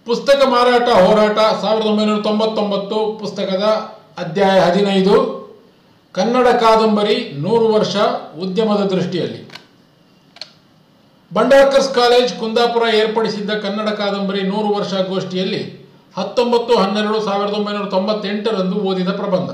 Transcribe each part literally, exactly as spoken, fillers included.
ಪುಸ್ತಕ ಮಾರಾಟ ಹೋರಾಟ ಸಾವಿರದ ಒಂಬೈನೂರ ತೊಂಬತ್ತೊಂಬತ್ತು ಪುಸ್ತಕದ ಅಧ್ಯಾಯ ಹದಿನೈದು ಕನ್ನಡ ಕಾದಂಬರಿ ನೂರು ವರ್ಷ ಉದ್ಯಮದ ದೃಷ್ಟಿಯಲ್ಲಿ. ಬಂಡಾರ್ಕರ್ಸ್ ಕಾಲೇಜ್ ಕುಂದಾಪುರ ಏರ್ಪಡಿಸಿದ್ದ ಕನ್ನಡ ಕಾದಂಬರಿ ನೂರು ವರ್ಷ ಗೋಷ್ಠಿಯಲ್ಲಿ ಹತ್ತೊಂಬತ್ತು ಹನ್ನೆರಡು ಸಾವಿರದ ಒಂಬೈನೂರ ತೊಂಬತ್ತೆಂಟರಂದು ಓದಿದ ಪ್ರಬಂಧ.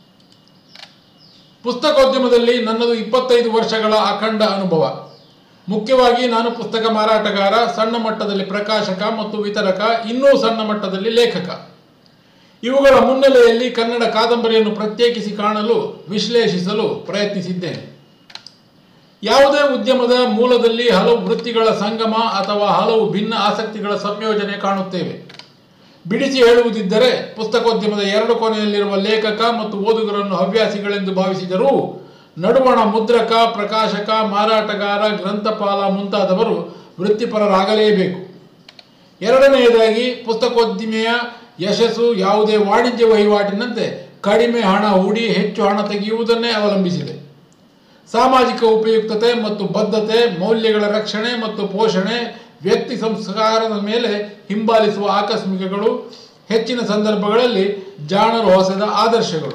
ಪುಸ್ತಕೋದ್ಯಮದಲ್ಲಿ ನನ್ನದು ಇಪ್ಪತ್ತೈದು ವರ್ಷಗಳ ಅಖಂಡ ಅನುಭವ. ಮುಖ್ಯವಾಗಿ ನಾನು ಪುಸ್ತಕ ಮಾರಾಟಗಾರ, ಸಣ್ಣ ಮಟ್ಟದಲ್ಲಿ ಪ್ರಕಾಶಕ ಮತ್ತು ವಿತರಕ, ಇನ್ನೂ ಸಣ್ಣ ಮಟ್ಟದಲ್ಲಿ ಲೇಖಕ. ಇವುಗಳ ಮುನ್ನೆಲೆಯಲ್ಲಿ ಕನ್ನಡ ಕಾದಂಬರಿಯನ್ನು ಪ್ರತ್ಯೇಕಿಸಿ ಕಾಣಲು, ವಿಶ್ಲೇಷಿಸಲು ಪ್ರಯತ್ನಿಸಿದ್ದೇನೆ. ಯಾವುದೇ ಉದ್ಯಮದ ಮೂಲದಲ್ಲಿ ಹಲವು ವೃತ್ತಿಗಳ ಸಂಗಮ ಅಥವಾ ಹಲವು ಭಿನ್ನ ಆಸಕ್ತಿಗಳ ಸಂಯೋಜನೆ ಕಾಣುತ್ತೇವೆ. ಬಿಡಿಸಿ ಹೇಳುವುದಿದ್ದರೆ ಪುಸ್ತಕೋದ್ಯಮದ ಎರಡು ಕೊನೆಯಲ್ಲಿರುವ ಲೇಖಕ ಮತ್ತು ಓದುಗರನ್ನು ಹವ್ಯಾಸಿಗಳೆಂದು ಭಾವಿಸಿದರೂ ನಡುವಣ ಮುದ್ರಕ, ಪ್ರಕಾಶಕ, ಮಾರಾಟಗಾರ, ಗ್ರಂಥಪಾಲ ಮುಂತಾದವರು ವೃತ್ತಿಪರರಾಗಲೇಬೇಕು. ಎರಡನೆಯದಾಗಿ ಪುಸ್ತಕೋದ್ಯಮೆಯ ಯಶಸ್ಸು ಯಾವುದೇ ವಾಣಿಜ್ಯ ವಹಿವಾಟಿನಂತೆ ಕಡಿಮೆ ಹಣ ಹೂಡಿ ಹೆಚ್ಚು ಹಣ ತೆಗೆಯುವುದನ್ನೇ ಅವಲಂಬಿಸಿದೆ. ಸಾಮಾಜಿಕ ಉಪಯುಕ್ತತೆ ಮತ್ತು ಬದ್ಧತೆ, ಮೌಲ್ಯಗಳ ರಕ್ಷಣೆ ಮತ್ತು ಪೋಷಣೆ, ವ್ಯಕ್ತಿ ಸಂಸ್ಕಾರದ ಮೇಲೆ ಹಿಂಬಾಲಿಸುವ ಆಕಸ್ಮಿಕಗಳು, ಹೆಚ್ಚಿನ ಸಂದರ್ಭಗಳಲ್ಲಿ ಜಾಣರು ಹೊಸದ ಆದರ್ಶಗಳು.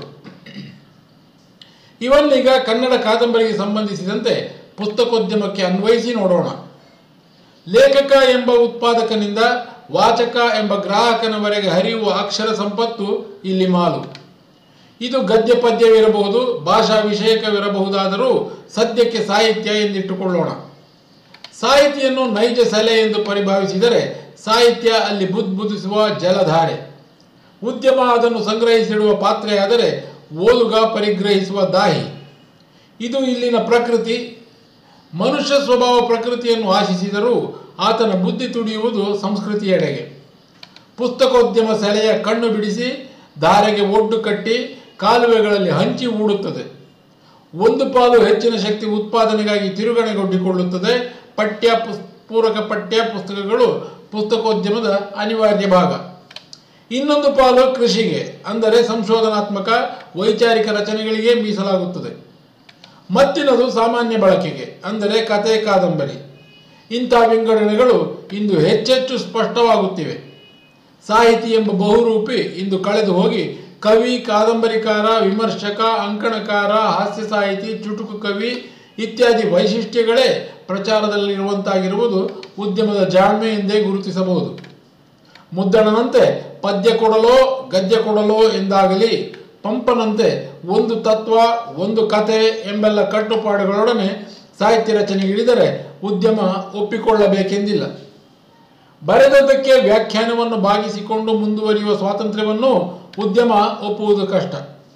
ಇವನ್ನೀಗ ಕನ್ನಡ ಕಾದಂಬರಿಗೆ ಸಂಬಂಧಿಸಿದಂತೆ ಪುಸ್ತಕೋದ್ಯಮಕ್ಕೆ ಅನ್ವಯಿಸಿ ನೋಡೋಣ. ಲೇಖಕ ಎಂಬ ಉತ್ಪಾದಕನಿಂದ ವಾಚಕ ಎಂಬ ಗ್ರಾಹಕನವರೆಗೆ ಹರಿಯುವ ಅಕ್ಷರ ಸಂಪತ್ತು ಇಲ್ಲಿ ಮಾಲು. ಇದು ಗದ್ಯ ಪದ್ಯವಿರಬಹುದು, ಭಾಷಾ ವಿಷಯಕವಿರಬಹುದಾದರೂ ಸದ್ಯಕ್ಕೆ ಸಾಹಿತ್ಯ ಎಂದಿಟ್ಟುಕೊಳ್ಳೋಣ. ಸಾಹಿತಿಯನ್ನು ನೈಜ ಸೆಲೆ ಎಂದು ಪರಿಭಾವಿಸಿದರೆ ಸಾಹಿತ್ಯ ಅಲ್ಲಿ ಬುದ್ಬುದಿಸುವ ಜಲಧಾರೆ. ಉದ್ಯಮ ಅದನ್ನು ಸಂಗ್ರಹಿಸಿಡುವ ಪಾತ್ರೆಯಾದರೆ ಓದುಗ ಪರಿಗ್ರಹಿಸುವ ದಾಹಿ. ಇದು ಇಲ್ಲಿನ ಪ್ರಕೃತಿ. ಮನುಷ್ಯ ಸ್ವಭಾವ ಪ್ರಕೃತಿಯನ್ನು ಆಶಿಸಿದರೂ ಆತನ ಬುದ್ಧಿ ತುಡಿಯುವುದು ಸಂಸ್ಕೃತಿಯೆಡೆಗೆ. ಪುಸ್ತಕೋದ್ಯಮ ಸೆಲೆಯ ಕಣ್ಣು ಬಿಡಿಸಿ ಧಾರೆಗೆ ಒಡ್ಡು ಕಟ್ಟಿ ಕಾಲುವೆಗಳಲ್ಲಿ ಹಂಚಿ ಹೂಡುತ್ತದೆ. ಒಂದು ಪಾಲು ಹೆಚ್ಚಿನ ಶಕ್ತಿ ಉತ್ಪಾದನೆಗಾಗಿ ತಿರುಗಣೆಗೊಡ್ಡಿಕೊಳ್ಳುತ್ತದೆ. ಪಠ್ಯ ಪುಸ್ ಪೂರಕ ಪಠ್ಯ ಪುಸ್ತಕಗಳು ಪುಸ್ತಕೋದ್ಯಮದ ಅನಿವಾರ್ಯ ಭಾಗ. ಇನ್ನೊಂದು ಪಾಲು ಕೃಷಿಗೆ, ಅಂದರೆ ಸಂಶೋಧನಾತ್ಮಕ ವೈಚಾರಿಕ ರಚನೆಗಳಿಗೆ ಮೀಸಲಾಗುತ್ತದೆ. ಮತ್ತಿನದು ಸಾಮಾನ್ಯ ಬಳಕೆಗೆ, ಅಂದರೆ ಕತೆ, ಕಾದಂಬರಿ. ಇಂಥ ವಿಂಗಡಣೆಗಳು ಇಂದು ಹೆಚ್ಚೆಚ್ಚು ಸ್ಪಷ್ಟವಾಗುತ್ತಿವೆ. ಸಾಹಿತಿ ಎಂಬ ಬಹುರೂಪಿ ಇಂದು ಕಳೆದು ಹೋಗಿ ಕವಿ, ಕಾದಂಬರಿಕಾರ, ವಿಮರ್ಶಕ, ಅಂಕಣಕಾರ, ಹಾಸ್ಯ ಸಾಹಿತಿ, ಚುಟುಕು ಕವಿ ಇತ್ಯಾದಿ ವೈಶಿಷ್ಟ್ಯಗಳೇ ಪ್ರಚಾರದಲ್ಲಿರುವಂತಾಗಿರುವುದು ಉದ್ಯಮದ ಜಾಣ್ಮೆ ಎಂದೇ ಗುರುತಿಸಬಹುದು. ಮುದ್ದಣನಂತೆ ಪದ್ಯ ಕೊಡಲೋ ಗದ್ಯ ಕೊಡಲೋ ಎಂದಾಗಲಿ, ಪಂಪನಂತೆ ಒಂದು ತತ್ವ, ಒಂದು ಕತೆ ಎಂಬೆಲ್ಲ ಕಟ್ಟುಪಾಡುಗಳೊಡನೆ ಸಾಹಿತ್ಯ ರಚನೆಗಿಳಿದರೆ ಉದ್ಯಮ ಒಪ್ಪಿಕೊಳ್ಳಬೇಕೆಂದಿಲ್ಲ. ಬರೆದದ್ದಕ್ಕೆ ವ್ಯಾಖ್ಯಾನವನ್ನು ಭಾಗಿಸಿಕೊಂಡು ಮುಂದುವರಿಯುವ ಸ್ವಾತಂತ್ರ್ಯವನ್ನು ಉದ್ಯಮ ಒಪ್ಪುವುದು ಕಷ್ಟ.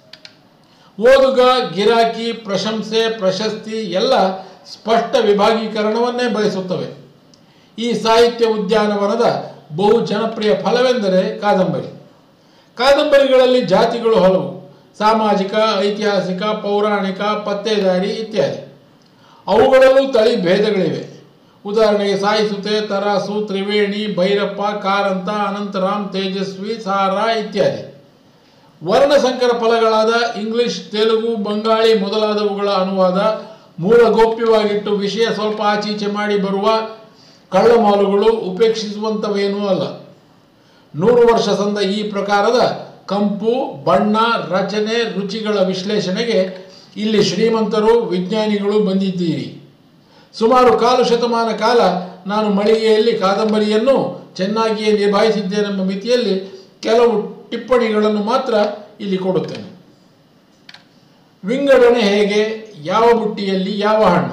ಓದುಗ, ಗಿರಾಕಿ, ಪ್ರಶಂಸೆ, ಪ್ರಶಸ್ತಿ ಎಲ್ಲ ಸ್ಪಷ್ಟ ವಿಭಾಗೀಕರಣವನ್ನೇ ಬಯಸುತ್ತವೆ. ಈ ಸಾಹಿತ್ಯ ಉದ್ಯಾನವನದ ಬಹು ಜನಪ್ರಿಯ ಫಲವೆಂದರೆ ಕಾದಂಬರಿ. ಕಾದಂಬರಿಗಳಲ್ಲಿ ಜಾತಿಗಳು ಹಲವು: ಸಾಮಾಜಿಕ, ಐತಿಹಾಸಿಕ, ಪೌರಾಣಿಕ, ಪತ್ತೇದಾರಿ ಇತ್ಯಾದಿ. ಅವುಗಳಲ್ಲೂ ತಳಿ ಭೇದಗಳಿವೆ. ಉದಾಹರಣೆಗೆ ಸಾಯಿಸುತೆ, ತರಾಸು, ತ್ರಿವೇಣಿ, ಭೈರಪ್ಪ, ಕಾರಂತ, ಅನಂತರಾಮ್, ತೇಜಸ್ವಿ, ಸಾರಾ ಇತ್ಯಾದಿ. ವರ್ಣಸಂಕರ ಫಲಗಳಾದ ಇಂಗ್ಲಿಷ್, ತೆಲುಗು, ಬಂಗಾಳಿ ಮೊದಲಾದವುಗಳ ಅನುವಾದ, ಮೂಲ ಗೋಪ್ಯವಾಗಿಟ್ಟು ವಿಷಯ ಸ್ವಲ್ಪ ಆಚೀಚೆ ಮಾಡಿ ಬರುವ ಕಳ್ಳಮಾಲುಗಳು ಉಪೇಕ್ಷಿಸುವಂಥವೇನೂ ಅಲ್ಲ. ನೂರು ವರ್ಷ ಸಂದ ಈ ಪ್ರಕಾರದ ಕಂಪು, ಬಣ್ಣ, ರಚನೆ, ರುಚಿಗಳ ವಿಶ್ಲೇಷಣೆಗೆ ಇಲ್ಲಿ ಶ್ರೀಮಂತರು, ವಿಜ್ಞಾನಿಗಳು ಬಂದಿದ್ದೀರಿ. ಸುಮಾರು ಕಾಲು ಶತಮಾನ ಕಾಲ ನಾನು ಮಳಿಗೆಯಲ್ಲಿ ಕಾದಂಬರಿಯನ್ನು ಚೆನ್ನಾಗಿಯೇ ನಿಭಾಯಿಸಿದ್ದೇನೆಂಬ ಮಿತಿಯಲ್ಲಿ ಕೆಲವು ಟಿಪ್ಪಣಿಗಳನ್ನು ಮಾತ್ರ ಇಲ್ಲಿ ಕೊಡುತ್ತೇನೆ. ವಿಂಗಡಣೆ ಹೇಗೆ? ಯಾವ ಬುಟ್ಟಿಯಲ್ಲಿ ಯಾವ ಹಣ್ಣು?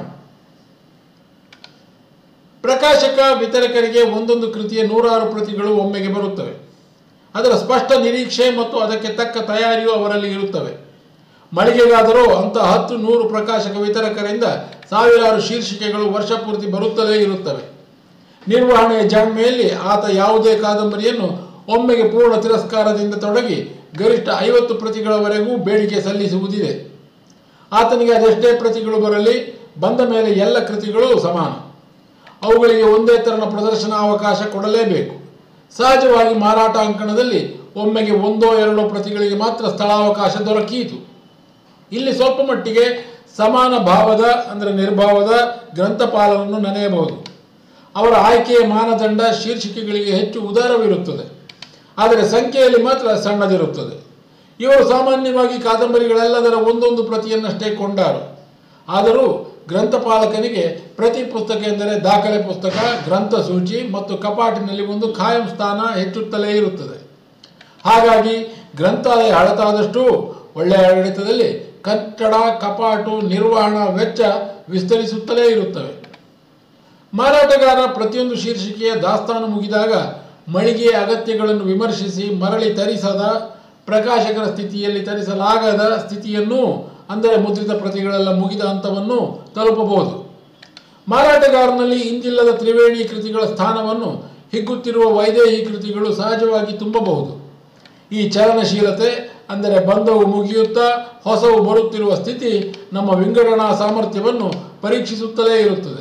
ಪ್ರಕಾಶಕ, ವಿತರಕರಿಗೆ ಒಂದೊಂದು ಕೃತಿಯ ನೂರಾರು ಪ್ರತಿಗಳು ಒಮ್ಮೆಗೆ ಬರುತ್ತವೆ. ಅದರ ಸ್ಪಷ್ಟ ನಿರೀಕ್ಷೆ ಮತ್ತು ಅದಕ್ಕೆ ತಕ್ಕ ತಯಾರಿಯೂ ಅವರಲ್ಲಿ ಇರುತ್ತವೆ. ಮಳಿಗೆಗಾದರೂ ಅಂತ ಹತ್ತು ನೂರು ಪ್ರಕಾಶಕ ವಿತರಕರಿಂದ ಸಾವಿರಾರು ಶೀರ್ಷಿಕೆಗಳು ವರ್ಷ ಪೂರ್ತಿ ಬರುತ್ತಲೇ ಇರುತ್ತವೆ. ನಿರ್ವಹಣೆಯ ಜಾಣ್ಮೆಯಲ್ಲಿ ಆತ ಯಾವುದೇ ಕಾದಂಬರಿಯನ್ನು ಒಮ್ಮೆಗೆ ಪೂರ್ಣ ತಿರಸ್ಕಾರದಿಂದ ತೊಡಗಿ ಗರಿಷ್ಠ ಐವತ್ತು ಪ್ರತಿಗಳವರೆಗೂ ಬೇಡಿಕೆ ಸಲ್ಲಿಸುವುದಿದೆ. ಆತನಿಗೆ ಅದೆಷ್ಟೇ ಪ್ರತಿಗಳು ಬರಲಿ, ಬಂದ ಮೇಲೆ ಎಲ್ಲ ಕೃತಿಗಳು ಸಮಾನ. ಅವುಗಳಿಗೆ ಒಂದೇ ತೆರನ ಪ್ರದರ್ಶನ ಅವಕಾಶ ಕೊಡಲೇಬೇಕು. ಸಹಜವಾಗಿ ಮಾರಾಟ ಅಂಕಣದಲ್ಲಿ ಒಮ್ಮೆಗೆ ಒಂದೋ ಎರಡೋ ಪ್ರತಿಗಳಿಗೆ ಮಾತ್ರ ಸ್ಥಳಾವಕಾಶ ದೊರಕೀತು. ಇಲ್ಲಿ ಸ್ವಲ್ಪ ಮಟ್ಟಿಗೆ ಸಮಾನ ಭಾವದ, ಅಂದರೆ ನಿರ್ಭಾವದ ಗ್ರಂಥಪಾಲವನ್ನು ನೆನೆಯಬಹುದು. ಅವರ ಆಯ್ಕೆಯ ಮಾನದಂಡ ಶೀರ್ಷಿಕೆಗಳಿಗೆ ಹೆಚ್ಚು ಉದಾರವಿರುತ್ತದೆ, ಆದರೆ ಸಂಖ್ಯೆಯಲ್ಲಿ ಮಾತ್ರ ಸಣ್ಣದಿರುತ್ತದೆ. ಇವರು ಸಾಮಾನ್ಯವಾಗಿ ಕಾದಂಬರಿಗಳೆಲ್ಲದರ ಒಂದೊಂದು ಪ್ರತಿಯನ್ನಷ್ಟೇ ಕೊಂಡಾರು. ಆದರೂ ಗ್ರಂಥಪಾಲಕನಿಗೆ ಪ್ರತಿ ಪುಸ್ತಕ ಎಂದರೆ ದಾಖಲೆ ಪುಸ್ತಕ, ಗ್ರಂಥ ಸೂಚಿ ಮತ್ತು ಕಪಾಟಿನಲ್ಲಿ ಒಂದು ಖಾಯಂ ಸ್ಥಾನ ಹೆಚ್ಚುತ್ತಲೇ ಇರುತ್ತದೆ. ಹಾಗಾಗಿ ಗ್ರಂಥಾಲಯ ಹಳತಾದಷ್ಟು ಒಳ್ಳೆಯ ಆಡಳಿತದಲ್ಲಿ ಕಟ್ಟಡ, ಕಪಾಟು, ನಿರ್ವಹಣಾ ವೆಚ್ಚ ವಿಸ್ತರಿಸುತ್ತಲೇ ಇರುತ್ತವೆ. ಮಾರಾಟಗಾರ ಪ್ರತಿಯೊಂದು ಶೀರ್ಷಿಕೆಯ ದಾಸ್ತಾನು ಮುಗಿದಾಗ ಮಳಿಗೆಯ ಅಗತ್ಯಗಳನ್ನು ವಿಮರ್ಶಿಸಿ ಮರಳಿ ತರಿಸದ, ಪ್ರಕಾಶಕರ ಸ್ಥಿತಿಯಲ್ಲಿ ತರಿಸಲಾಗದ ಸ್ಥಿತಿಯನ್ನು, ಅಂದರೆ ಮುದ್ರಿತ ಪ್ರತಿಗಳೆಲ್ಲ ಮುಗಿದ ಹಂತವನ್ನು ತಲುಪಬಹುದು. ಮಾರಾಟಗಾರನಲ್ಲಿ ಇಂದಿಲ್ಲದ ತ್ರಿವೇಣಿ ಕೃತಿಗಳ ಸ್ಥಾನವನ್ನು ಹಿಗ್ಗುತ್ತಿರುವ ವೈದೇಹಿ ಕೃತಿಗಳು ಸಹಜವಾಗಿ ತುಂಬಬಹುದು. ಈ ಚಲನಶೀಲತೆ, ಅಂದರೆ ಬಂದವು ಮುಗಿಯುತ್ತಾ ಹೊಸವು ಬರುತ್ತಿರುವ ಸ್ಥಿತಿ ನಮ್ಮ ವಿಂಗಡಣಾ ಸಾಮರ್ಥ್ಯವನ್ನು ಪರೀಕ್ಷಿಸುತ್ತಲೇ ಇರುತ್ತದೆ.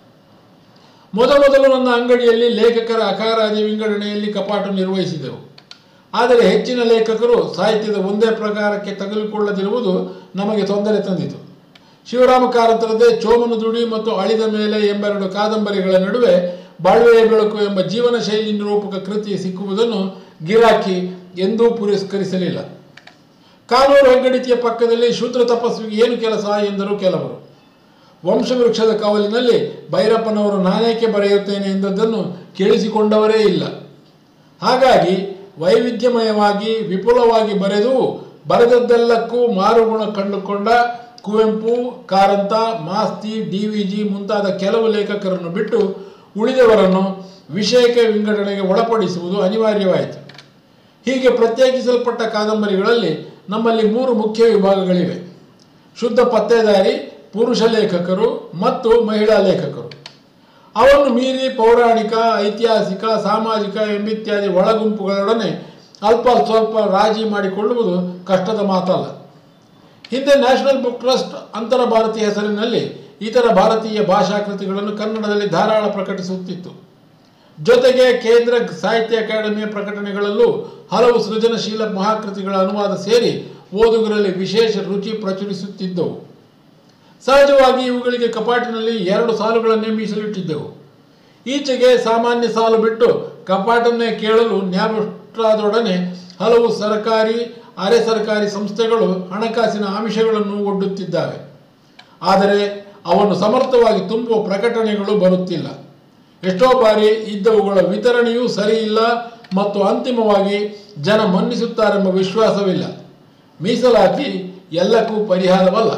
ಮೊದಮೊದಲು ನನ್ನ ಅಂಗಡಿಯಲ್ಲಿ ಲೇಖಕರ ಅಕಾರಾದಿ ವಿಂಗಡಣೆಯಲ್ಲಿ ಕಪಾಟು ನಿರ್ವಹಿಸಿದೆವು. ಆದರೆ ಹೆಚ್ಚಿನ ಲೇಖಕರು ಸಾಹಿತ್ಯದ ಒಂದೇ ಪ್ರಕಾರಕ್ಕೆ ತಗುಲಿಕೊಳ್ಳದಿರುವುದು ನಮಗೆ ತೊಂದರೆ ತಂದಿತು. ಶಿವರಾಮ ಕಾರಂತರದೇ ಚೋಮನ ದುಡಿ ಮತ್ತು ಅಳಿದ ಮೇಲೆ ಎಂಬೆರಡು ಕಾದಂಬರಿಗಳ ನಡುವೆ ಬಾಳ್ವೆಯ ಬೆಳಕು ಎಂಬ ಜೀವನ ಶೈಲಿ ನಿರೂಪಕ ಕೃತಿ ಸಿಕ್ಕುವುದನ್ನು ಗಿರಾಕಿ ಎಂದೂ ಪುರಸ್ಕರಿಸಲಿಲ್ಲ. ಕಾನೂರು ಹೆಗ್ಗಡಿತಿಯ ಪಕ್ಕದಲ್ಲಿ ಶೂದ್ರ ತಪಸ್ವಿಗೆ ಏನು ಕೆಲಸ ಎಂದರು ಕೆಲವರು. ವಂಶವೃಕ್ಷದ ಕವಲಿನಲ್ಲಿ ಭೈರಪ್ಪನವರು ನಾನೇಕೆ ಬರೆಯುತ್ತೇನೆ ಎಂದದ್ದನ್ನು ಕೇಳಿಸಿಕೊಂಡವರೇ ಇಲ್ಲ. ಹಾಗಾಗಿ ವೈವಿಧ್ಯಮಯವಾಗಿ ವಿಪುಲವಾಗಿ ಬರೆದು ಬರೆದದ್ದೆಲ್ಲಕ್ಕೂ ಮಾರುಗುಣ ಕಂಡುಕೊಂಡ Kuvempu, Karanth, Masti, D V G ಮುಂತಾದ ಕೆಲವು ಲೇಖಕರನ್ನು ಬಿಟ್ಟು ಉಳಿದವರನ್ನು ವಿಷಯಕ್ಕೆ ವಿಂಗಡಣೆಗೆ ಒಳಪಡಿಸುವುದು ಅನಿವಾರ್ಯವಾಯಿತು. ಹೀಗೆ ಪ್ರತ್ಯೇಕಿಸಲ್ಪಟ್ಟ ಕಾದಂಬರಿಗಳಲ್ಲಿ ನಮ್ಮಲ್ಲಿ ಮೂರು ಮುಖ್ಯ ವಿಭಾಗಗಳಿವೆ: ಶುದ್ಧ ಪತ್ತೇದಾರಿ, ಪುರುಷ ಲೇಖಕರು ಮತ್ತು ಮಹಿಳಾ ಲೇಖಕರು. ಅವನ್ನು ಮೀರಿ ಪೌರಾಣಿಕ, ಐತಿಹಾಸಿಕ, ಸಾಮಾಜಿಕ ಎಂಬಿತ್ಯಾದಿ ಒಳಗುಂಪುಗಳೊಡನೆ ಅಲ್ಪ ಸ್ವಲ್ಪ ರಾಜಿ ಮಾಡಿಕೊಳ್ಳುವುದು ಕಷ್ಟದ ಮಾತಲ್ಲ. ಹಿಂದೆ ನ್ಯಾಷನಲ್ ಬುಕ್ ಟ್ರಸ್ಟ್ ಅಂತರ ಭಾರತೀಯ ಹೆಸರಿನಲ್ಲಿ ಇತರ ಭಾರತೀಯ ಭಾಷಾ ಕೃತಿಗಳನ್ನು ಕನ್ನಡದಲ್ಲಿ ಧಾರಾಳ ಪ್ರಕಟಿಸುತ್ತಿತ್ತು. ಜೊತೆಗೆ ಕೇಂದ್ರ ಸಾಹಿತ್ಯ ಅಕಾಡೆಮಿಯ ಪ್ರಕಟಣೆಗಳಲ್ಲೂ ಹಲವು ಸೃಜನಶೀಲ ಮಹಾಕೃತಿಗಳ ಅನುವಾದ ಸೇರಿ ಓದುಗರಲ್ಲಿ ವಿಶೇಷ ರುಚಿ ಪ್ರಚುರಿಸುತ್ತಿದ್ದವು. ಸಹಜವಾಗಿ ಇವುಗಳಿಗೆ ಕಪಾಟಿನಲ್ಲಿ ಎರಡು ಸಾಲುಗಳನ್ನೇ ಮೀಸಲಿಟ್ಟಿದ್ದೆವು. ಈಚೆಗೆ ಸಾಮಾನ್ಯ ಸಾಲು ಬಿಟ್ಟು ಕಪಾಟನ್ನೇ ಕೇಳಲು ನ್ಯಾಯರಾದೊಡನೆ ಹಲವು ಸರ್ಕಾರಿ, ಅರೆ ಸರ್ಕಾರಿ ಸಂಸ್ಥೆಗಳು ಹಣಕಾಸಿನ ಆಮಿಷಗಳನ್ನು ಒಡ್ಡುತ್ತಿದ್ದಾವೆ. ಆದರೆ ಅವನ್ನು ಸಮರ್ಥವಾಗಿ ತುಂಬುವ ಪ್ರಕಟಣೆಗಳು ಬರುತ್ತಿಲ್ಲ. ಎಷ್ಟೋ ಬಾರಿ ಇದ್ದವುಗಳ ವಿತರಣೆಯೂ ಸರಿಯಿಲ್ಲ ಮತ್ತು ಅಂತಿಮವಾಗಿ ಜನ ಮನ್ನಿಸುತ್ತಾರೆಂಬ ವಿಶ್ವಾಸವಿಲ್ಲ. ಮೀಸಲಾತಿ ಎಲ್ಲಕ್ಕೂ ಪರಿಹಾರವಲ್ಲ.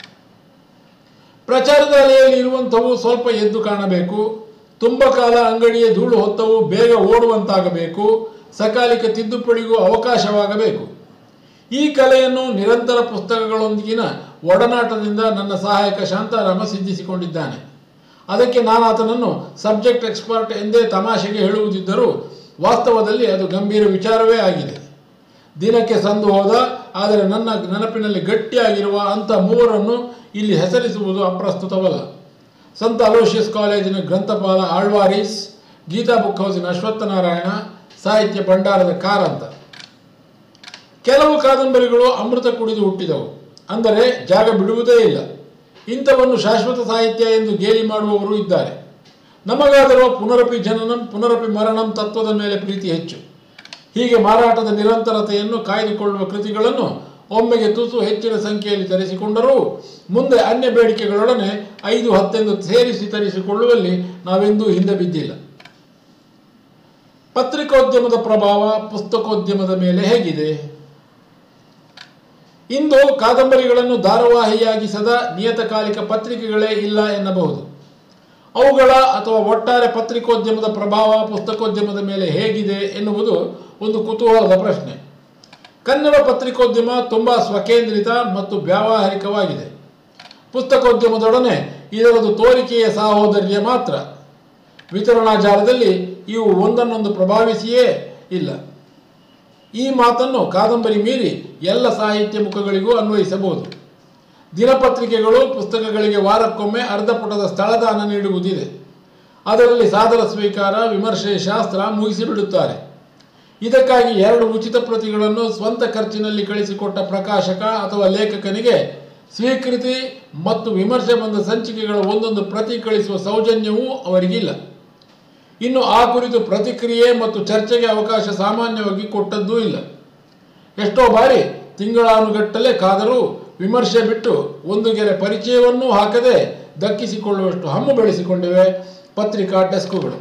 ಪ್ರಚಾರದ ಅಲೆಯಲ್ಲಿ ಇರುವಂಥವು ಸ್ವಲ್ಪ ಎದ್ದು ಕಾಣಬೇಕು. ತುಂಬ ಕಾಲ ಅಂಗಡಿಯ ಧೂಳು ಹೊತ್ತವು ಬೇಗ ಓಡುವಂತಾಗಬೇಕು. ಸಕಾಲಿಕ ತಿದ್ದುಪಡಿಗೂ ಅವಕಾಶವಾಗಬೇಕು. ಈ ಕಲೆಯನ್ನು ನಿರಂತರ ಪುಸ್ತಕಗಳೊಂದಿಗಿನ ಒಡನಾಟದಿಂದ ನನ್ನ ಸಹಾಯಕ ಶಾಂತಾರಾಮ ಸಿದ್ಧಿಸಿಕೊಂಡಿದ್ದಾನೆ. ಅದಕ್ಕೆ ನಾನು ಆತನನ್ನು ಸಬ್ಜೆಕ್ಟ್ ಎಕ್ಸ್ಪರ್ಟ್ ಎಂದೇ ತಮಾಷೆಗೆ ಹೇಳುವುದಿದ್ದರೂ ವಾಸ್ತವದಲ್ಲಿ ಅದು ಗಂಭೀರ ವಿಚಾರವೇ ಆಗಿದೆ. ದಿನಕ್ಕೆ ಸಂದು ಹೋದ, ಆದರೆ ನನ್ನ ನೆನಪಿನಲ್ಲಿ ಗಟ್ಟಿಯಾಗಿರುವ ಅಂಥ ಮೂವರನ್ನು ಇಲ್ಲಿ ಹೆಸರಿಸುವುದು ಅಪ್ರಸ್ತುತವಲ್ಲ. ಸಂತ ಅಲೋಷಿಯಸ್ ಕಾಲೇಜಿನ ಗ್ರಂಥಪಾಲ ಆಳ್ವಾರೀಸ್, ಗೀತಾ ಬುಕ್ ಹೌಸಿನ ಅಶ್ವತ್ಥನಾರಾಯಣ, ಸಾಹಿತ್ಯ ಭಂಡಾರದ ಕಾರಂತ. ಕೆಲವು ಕಾದಂಬರಿಗಳು ಅಮೃತ ಕುಡಿದು ಹುಟ್ಟಿದವು, ಅಂದರೆ ಜಾಗ ಬಿಡುವುದೇ ಇಲ್ಲ. ಇಂಥವನ್ನು ಶಾಶ್ವತ ಸಾಹಿತ್ಯ ಎಂದು ಗೇಲಿ ಮಾಡುವವರು ಇದ್ದಾರೆ. ನಮಗಾದರೂ ಪುನರಪಿ ಜನನಂ ಪುನರಪಿ ಮರಣಂ ತತ್ವದ ಮೇಲೆ ಪ್ರೀತಿ ಹೆಚ್ಚು. ಹೀಗೆ ಮಾರಾಟದ ನಿರಂತರತೆಯನ್ನು ಕಾಯ್ದುಕೊಳ್ಳುವ ಕೃತಿಗಳನ್ನು ಒಮ್ಮೆಗೆ ತುಸು ಹೆಚ್ಚಿನ ಸಂಖ್ಯೆಯಲ್ಲಿ ತರಿಸಿಕೊಂಡರೂ ಮುಂದೆ ಅನ್ಯ ಬೇಡಿಕೆಗಳೊಡನೆ ಐದು ಹತ್ತೆಂದು ಸೇರಿಸಿ ತರಿಸಿಕೊಳ್ಳುವಲ್ಲಿ ನಾವೆಂದೂ ಹಿಂದೆ ಬಿದ್ದಿಲ್ಲ. ಪತ್ರಿಕೋದ್ಯಮದ ಪ್ರಭಾವ ಪುಸ್ತಕೋದ್ಯಮದ ಮೇಲೆ ಹೇಗಿದೆ? ಇಂದು ಕಾದಂಬರಿಗಳನ್ನು ಧಾರಾವಾಹಿಯಾಗಿಸದ ನಿಯತಕಾಲಿಕ ಪತ್ರಿಕೆಗಳೇ ಇಲ್ಲ ಎನ್ನಬಹುದು. ಅವುಗಳ ಅಥವಾ ಒಟ್ಟಾರೆ ಪತ್ರಿಕೋದ್ಯಮದ ಪ್ರಭಾವ ಪುಸ್ತಕೋದ್ಯಮದ ಮೇಲೆ ಹೇಗಿದೆ ಎನ್ನುವುದು ಒಂದು ಕುತೂಹಲದ ಪ್ರಶ್ನೆ. ಕನ್ನಡ ಪತ್ರಿಕೋದ್ಯಮ ತುಂಬ ಸ್ವಕೇಂದ್ರಿತ ಮತ್ತು ವ್ಯಾವಹಾರಿಕವಾಗಿದೆ. ಪುಸ್ತಕೋದ್ಯಮದೊಡನೆ ಇದರದು ತೋರಿಕೆಯ ಸಹೋದರ್ಯ ಮಾತ್ರ. ವಿತರಣಾ ಜಾಲದಲ್ಲಿ ಇವು ಒಂದನ್ನೊಂದು ಪ್ರಭಾವಿಸಿಯೇ ಇಲ್ಲ. ಈ ಮಾತನ್ನು ಕಾದಂಬರಿ ಮೀರಿ ಎಲ್ಲ ಸಾಹಿತ್ಯ ಮುಖಗಳಿಗೂ ಅನ್ವಯಿಸಬಹುದು. ದಿನಪತ್ರಿಕೆಗಳು ಪುಸ್ತಕಗಳಿಗೆ ವಾರಕ್ಕೊಮ್ಮೆ ಅರ್ಧ ಪುಟದ ಸ್ಥಳದಾನ ನೀಡುವುದಿದೆ. ಅದರಲ್ಲಿ ಸಾದರ ಸ್ವೀಕಾರ, ವಿಮರ್ಶೆ, ಶಾಸ್ತ್ರ ಮುಗಿಸಿಬಿಡುತ್ತಾರೆ. ಇದಕ್ಕಾಗಿ ಎರಡು ಉಚಿತ ಪ್ರತಿಗಳನ್ನು ಸ್ವಂತ ಖರ್ಚಿನಲ್ಲಿ ಕಳಿಸಿಕೊಟ್ಟ ಪ್ರಕಾಶಕ ಅಥವಾ ಲೇಖಕನಿಗೆ ಸ್ವೀಕೃತಿ ಮತ್ತು ವಿಮರ್ಶೆ ಬಂದ ಸಂಚಿಕೆಗಳ ಒಂದೊಂದು ಪ್ರತಿ ಕಳಿಸುವ ಸೌಜನ್ಯವೂ ಅವರಿಗಿಲ್ಲ. ಇನ್ನು ಆ ಕುರಿತು ಪ್ರತಿಕ್ರಿಯೆ ಮತ್ತು ಚರ್ಚೆಗೆ ಅವಕಾಶ ಸಾಮಾನ್ಯವಾಗಿ ಕೊಟ್ಟದ್ದೂ ಇಲ್ಲ. ಎಷ್ಟೋ ಬಾರಿ ತಿಂಗಳಾನುಗಟ್ಟಲೆ ಕಾದರೂ ವಿಮರ್ಶೆ ಬಿಟ್ಟು ಒಂದು ಗೆರೆ ಪರಿಚಯವನ್ನೂ ಹಾಕದೆ ದಕ್ಕಿಸಿಕೊಳ್ಳುವಷ್ಟು ಹಮ್ಮು ಬೆಳೆಸಿಕೊಂಡಿವೆ ಪತ್ರಿಕಾ ಡೆಸ್ಕುಗಳು.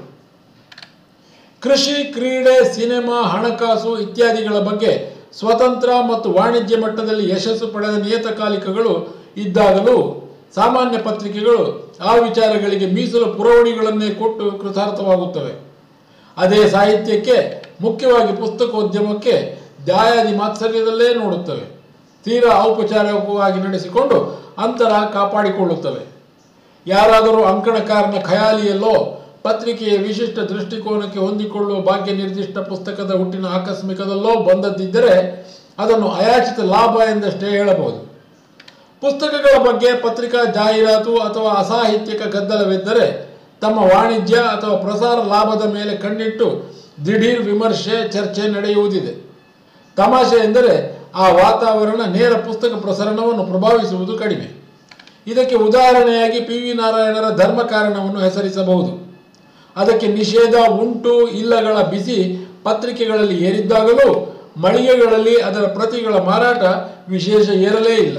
ಕೃಷಿ, ಕ್ರೀಡೆ, ಸಿನೆಮಾ, ಹಣಕಾಸು ಇತ್ಯಾದಿಗಳ ಬಗ್ಗೆ ಸ್ವತಂತ್ರ ಮತ್ತು ವಾಣಿಜ್ಯ ಮಟ್ಟದಲ್ಲಿ ಯಶಸ್ಸು ಪಡೆದ ನಿಯತಕಾಲಿಕಗಳು ಇದ್ದಾಗಲೂ ಸಾಮಾನ್ಯ ಪತ್ರಿಕೆಗಳು ಆ ವಿಚಾರಗಳಿಗೆ ಮೀಸಲು ಪುರವಣಿಗಳನ್ನೇ ಕೊಟ್ಟು ಕೃತಾರ್ಥವಾಗುತ್ತವೆ. ಅದೇ ಸಾಹಿತ್ಯಕ್ಕೆ, ಮುಖ್ಯವಾಗಿ ಪುಸ್ತಕೋದ್ಯಮಕ್ಕೆ ದಾಯಾದಿ ಮಾತ್ಸರ್ಯದಲ್ಲೇ ನೋಡುತ್ತವೆ. ತೀರಾ ಔಪಚಾರಿಕವಾಗಿ ನಡೆಸಿಕೊಂಡು ಅಂತರ ಕಾಪಾಡಿಕೊಳ್ಳುತ್ತವೆ. ಯಾರಾದರೂ ಅಂಕಣಕಾರನ ಖಯಾಲಿಯಲ್ಲೋ ಪತ್ರಿಕೆಯ ವಿಶಿಷ್ಟ ದೃಷ್ಟಿಕೋನಕ್ಕೆ ಹೊಂದಿಕೊಳ್ಳುವ ಭಾಗ್ಯ ನಿರ್ದಿಷ್ಟ ಪುಸ್ತಕದ ಹುಟ್ಟಿನ ಆಕಸ್ಮಿಕದಲ್ಲೋ ಬಂದದ್ದಿದ್ದರೆ ಅದನ್ನು ಅಯಾಚಿತ ಲಾಭ ಎಂದಷ್ಟೇ ಹೇಳಬಹುದು. ಪುಸ್ತಕಗಳ ಬಗ್ಗೆ ಪತ್ರಿಕಾ ಜಾಹೀರಾತು ಅಥವಾ ಅಸಾಹಿತ್ಯಕ ಗದ್ದಲವಿದ್ದರೆ ತಮ್ಮ ವಾಣಿಜ್ಯ ಅಥವಾ ಪ್ರಸಾರ ಲಾಭದ ಮೇಲೆ ಕಣ್ಣಿಟ್ಟು ದಿಢೀರ್ ವಿಮರ್ಶೆ, ಚರ್ಚೆ ನಡೆಯುವುದಿದೆ. ತಮಾಷೆ ಎಂದರೆ ಆ ವಾತಾವರಣ ನೇರ ಪುಸ್ತಕ ಪ್ರಸರಣವನ್ನು ಪ್ರಭಾವಿಸುವುದು ಕಡಿಮೆ. ಇದಕ್ಕೆ ಉದಾಹರಣೆಯಾಗಿ ಪಿ ವಿ ನಾರಾಯಣರ ಧರ್ಮಕಾರಣವನ್ನು ಹೆಸರಿಸಬಹುದು. ಅದಕ್ಕೆ ನಿಷೇಧ ಉಂಟು ಇಲ್ಲಗಳ ಬಿಸಿ ಪತ್ರಿಕೆಗಳಲ್ಲಿ ಏರಿದ್ದಾಗಲೂ ಮಳಿಗೆಗಳಲ್ಲಿ ಅದರ ಪ್ರತಿಗಳ ಮಾರಾಟ ವಿಶೇಷ ಏರಲೇ ಇಲ್ಲ.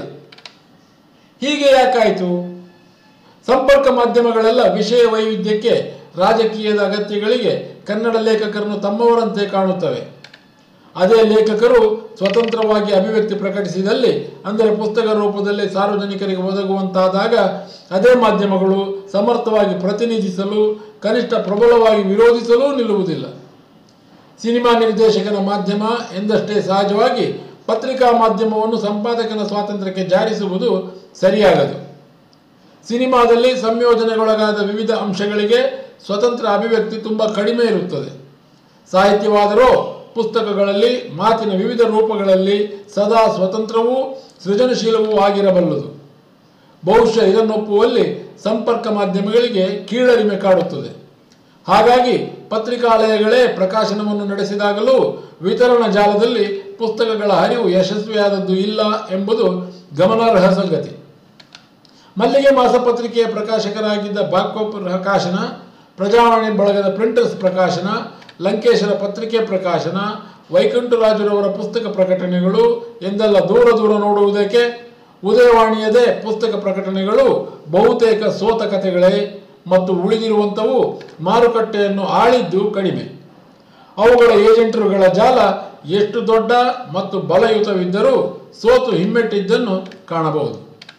ಹೀಗೆ ಯಾಕಾಯಿತು? ಸಂಪರ್ಕ ಮಾಧ್ಯಮಗಳೆಲ್ಲ ವಿಷಯ ವೈವಿಧ್ಯಕ್ಕೆ, ರಾಜಕೀಯದ ಅಗತ್ಯಗಳಿಗೆ ಕನ್ನಡ ಲೇಖಕರನ್ನು ತಮ್ಮವರಂತೆ ಕಾಣುತ್ತವೆ. ಅದೇ ಲೇಖಕರು ಸ್ವತಂತ್ರವಾಗಿ ಅಭಿವ್ಯಕ್ತಿ ಪ್ರಕಟಿಸಿದಲ್ಲಿ, ಅಂದರೆ ಪುಸ್ತಕ ರೂಪದಲ್ಲಿ ಸಾರ್ವಜನಿಕರಿಗೆ ಒದಗುವಂತಾದಾಗ, ಅದೇ ಮಾಧ್ಯಮಗಳು ಸಮರ್ಥವಾಗಿ ಪ್ರತಿನಿಧಿಸಲು, ಕನಿಷ್ಠ ಪ್ರಬಲವಾಗಿ ವಿರೋಧಿಸಲೂ ನಿಲ್ಲುವುದಿಲ್ಲ. ಸಿನಿಮಾ ನಿರ್ದೇಶಕನ ಮಾಧ್ಯಮ ಎಂದಷ್ಟೇ ಸಹಜವಾಗಿ ಪತ್ರಿಕಾ ಮಾಧ್ಯಮವನ್ನು ಸಂಪಾದಕನ ಸ್ವಾತಂತ್ರ್ಯಕ್ಕೆ ಜಾರಿಸುವುದು ಸರಿಯಾಗದು. ಸಿನಿಮಾದಲ್ಲಿ ಸಂಯೋಜನೆಗೊಳಗಾದ ವಿವಿಧ ಅಂಶಗಳಿಗೆ ಸ್ವತಂತ್ರ ಅಭಿವ್ಯಕ್ತಿ ತುಂಬ ಕಡಿಮೆ ಇರುತ್ತದೆ. ಸಾಹಿತ್ಯವಾದರೂ ಪುಸ್ತಕಗಳಲ್ಲಿ ಮಾತಿನ ವಿವಿಧ ರೂಪಗಳಲ್ಲಿ ಸದಾ ಸ್ವತಂತ್ರವೂ ಸೃಜನಶೀಲವೂ ಆಗಿರಬಲ್ಲದು. ಬಹುಶಃ ಇದನ್ನೊಪ್ಪುವಲ್ಲಿ ಸಂಪರ್ಕ ಮಾಧ್ಯಮಗಳಿಗೆ ಕೀಳರಿಮೆ ಕಾಡುತ್ತದೆ. ಹಾಗಾಗಿ ಪತ್ರಿಕಾಲಯಗಳೇ ಪ್ರಕಾಶನವನ್ನು ನಡೆಸಿದಾಗಲೂ ವಿತರಣಾ ಜಾಲದಲ್ಲಿ ಪುಸ್ತಕಗಳ ಹರಿವು ಯಶಸ್ವಿಯಾದದ್ದು ಇಲ್ಲ ಎಂಬುದು ಗಮನಾರ್ಹ ಸಂಗತಿ. ಮಲ್ಲಿಗೆ ಮಾಸಪತ್ರಿಕೆಯ ಪ್ರಕಾಶಕರಾಗಿದ್ದ ಬಾಕೋ ಪ್ರಕಾಶನ, ಪ್ರಜಾವಾಣಿ ಬಳಗದ ಪ್ರಿಂಟರ್ಸ್ ಪ್ರಕಾಶನ, ಲಂಕೇಶರ ಪತ್ರಿಕೆ ಪ್ರಕಾಶನ, ವೈಕುಂಠರಾಜರವರ ಪುಸ್ತಕ ಪ್ರಕಟಣೆಗಳು ಎಂದೆಲ್ಲ ದೂರ ದೂರ ನೋಡುವುದಕ್ಕೆ ಉದಯವಾಣಿಯದೇ ಪುಸ್ತಕ ಪ್ರಕಟಣೆಗಳು ಬಹುತೇಕ ಸೋತ ಕಥೆಗಳೇ ಮತ್ತು ಉಳಿದಿರುವಂಥವು ಮಾರುಕಟ್ಟೆಯನ್ನು ಆಳಿದ್ದು ಕಡಿಮೆ. ಅವುಗಳ ಏಜೆಂಟರುಗಳ ಜಾಲ ಎಷ್ಟು ದೊಡ್ಡ ಮತ್ತು ಬಲಯುತವಿದ್ದರೂ ಸೋತು ಹಿಮ್ಮೆಟ್ಟಿದ್ದನ್ನು ಕಾಣಬಹುದು.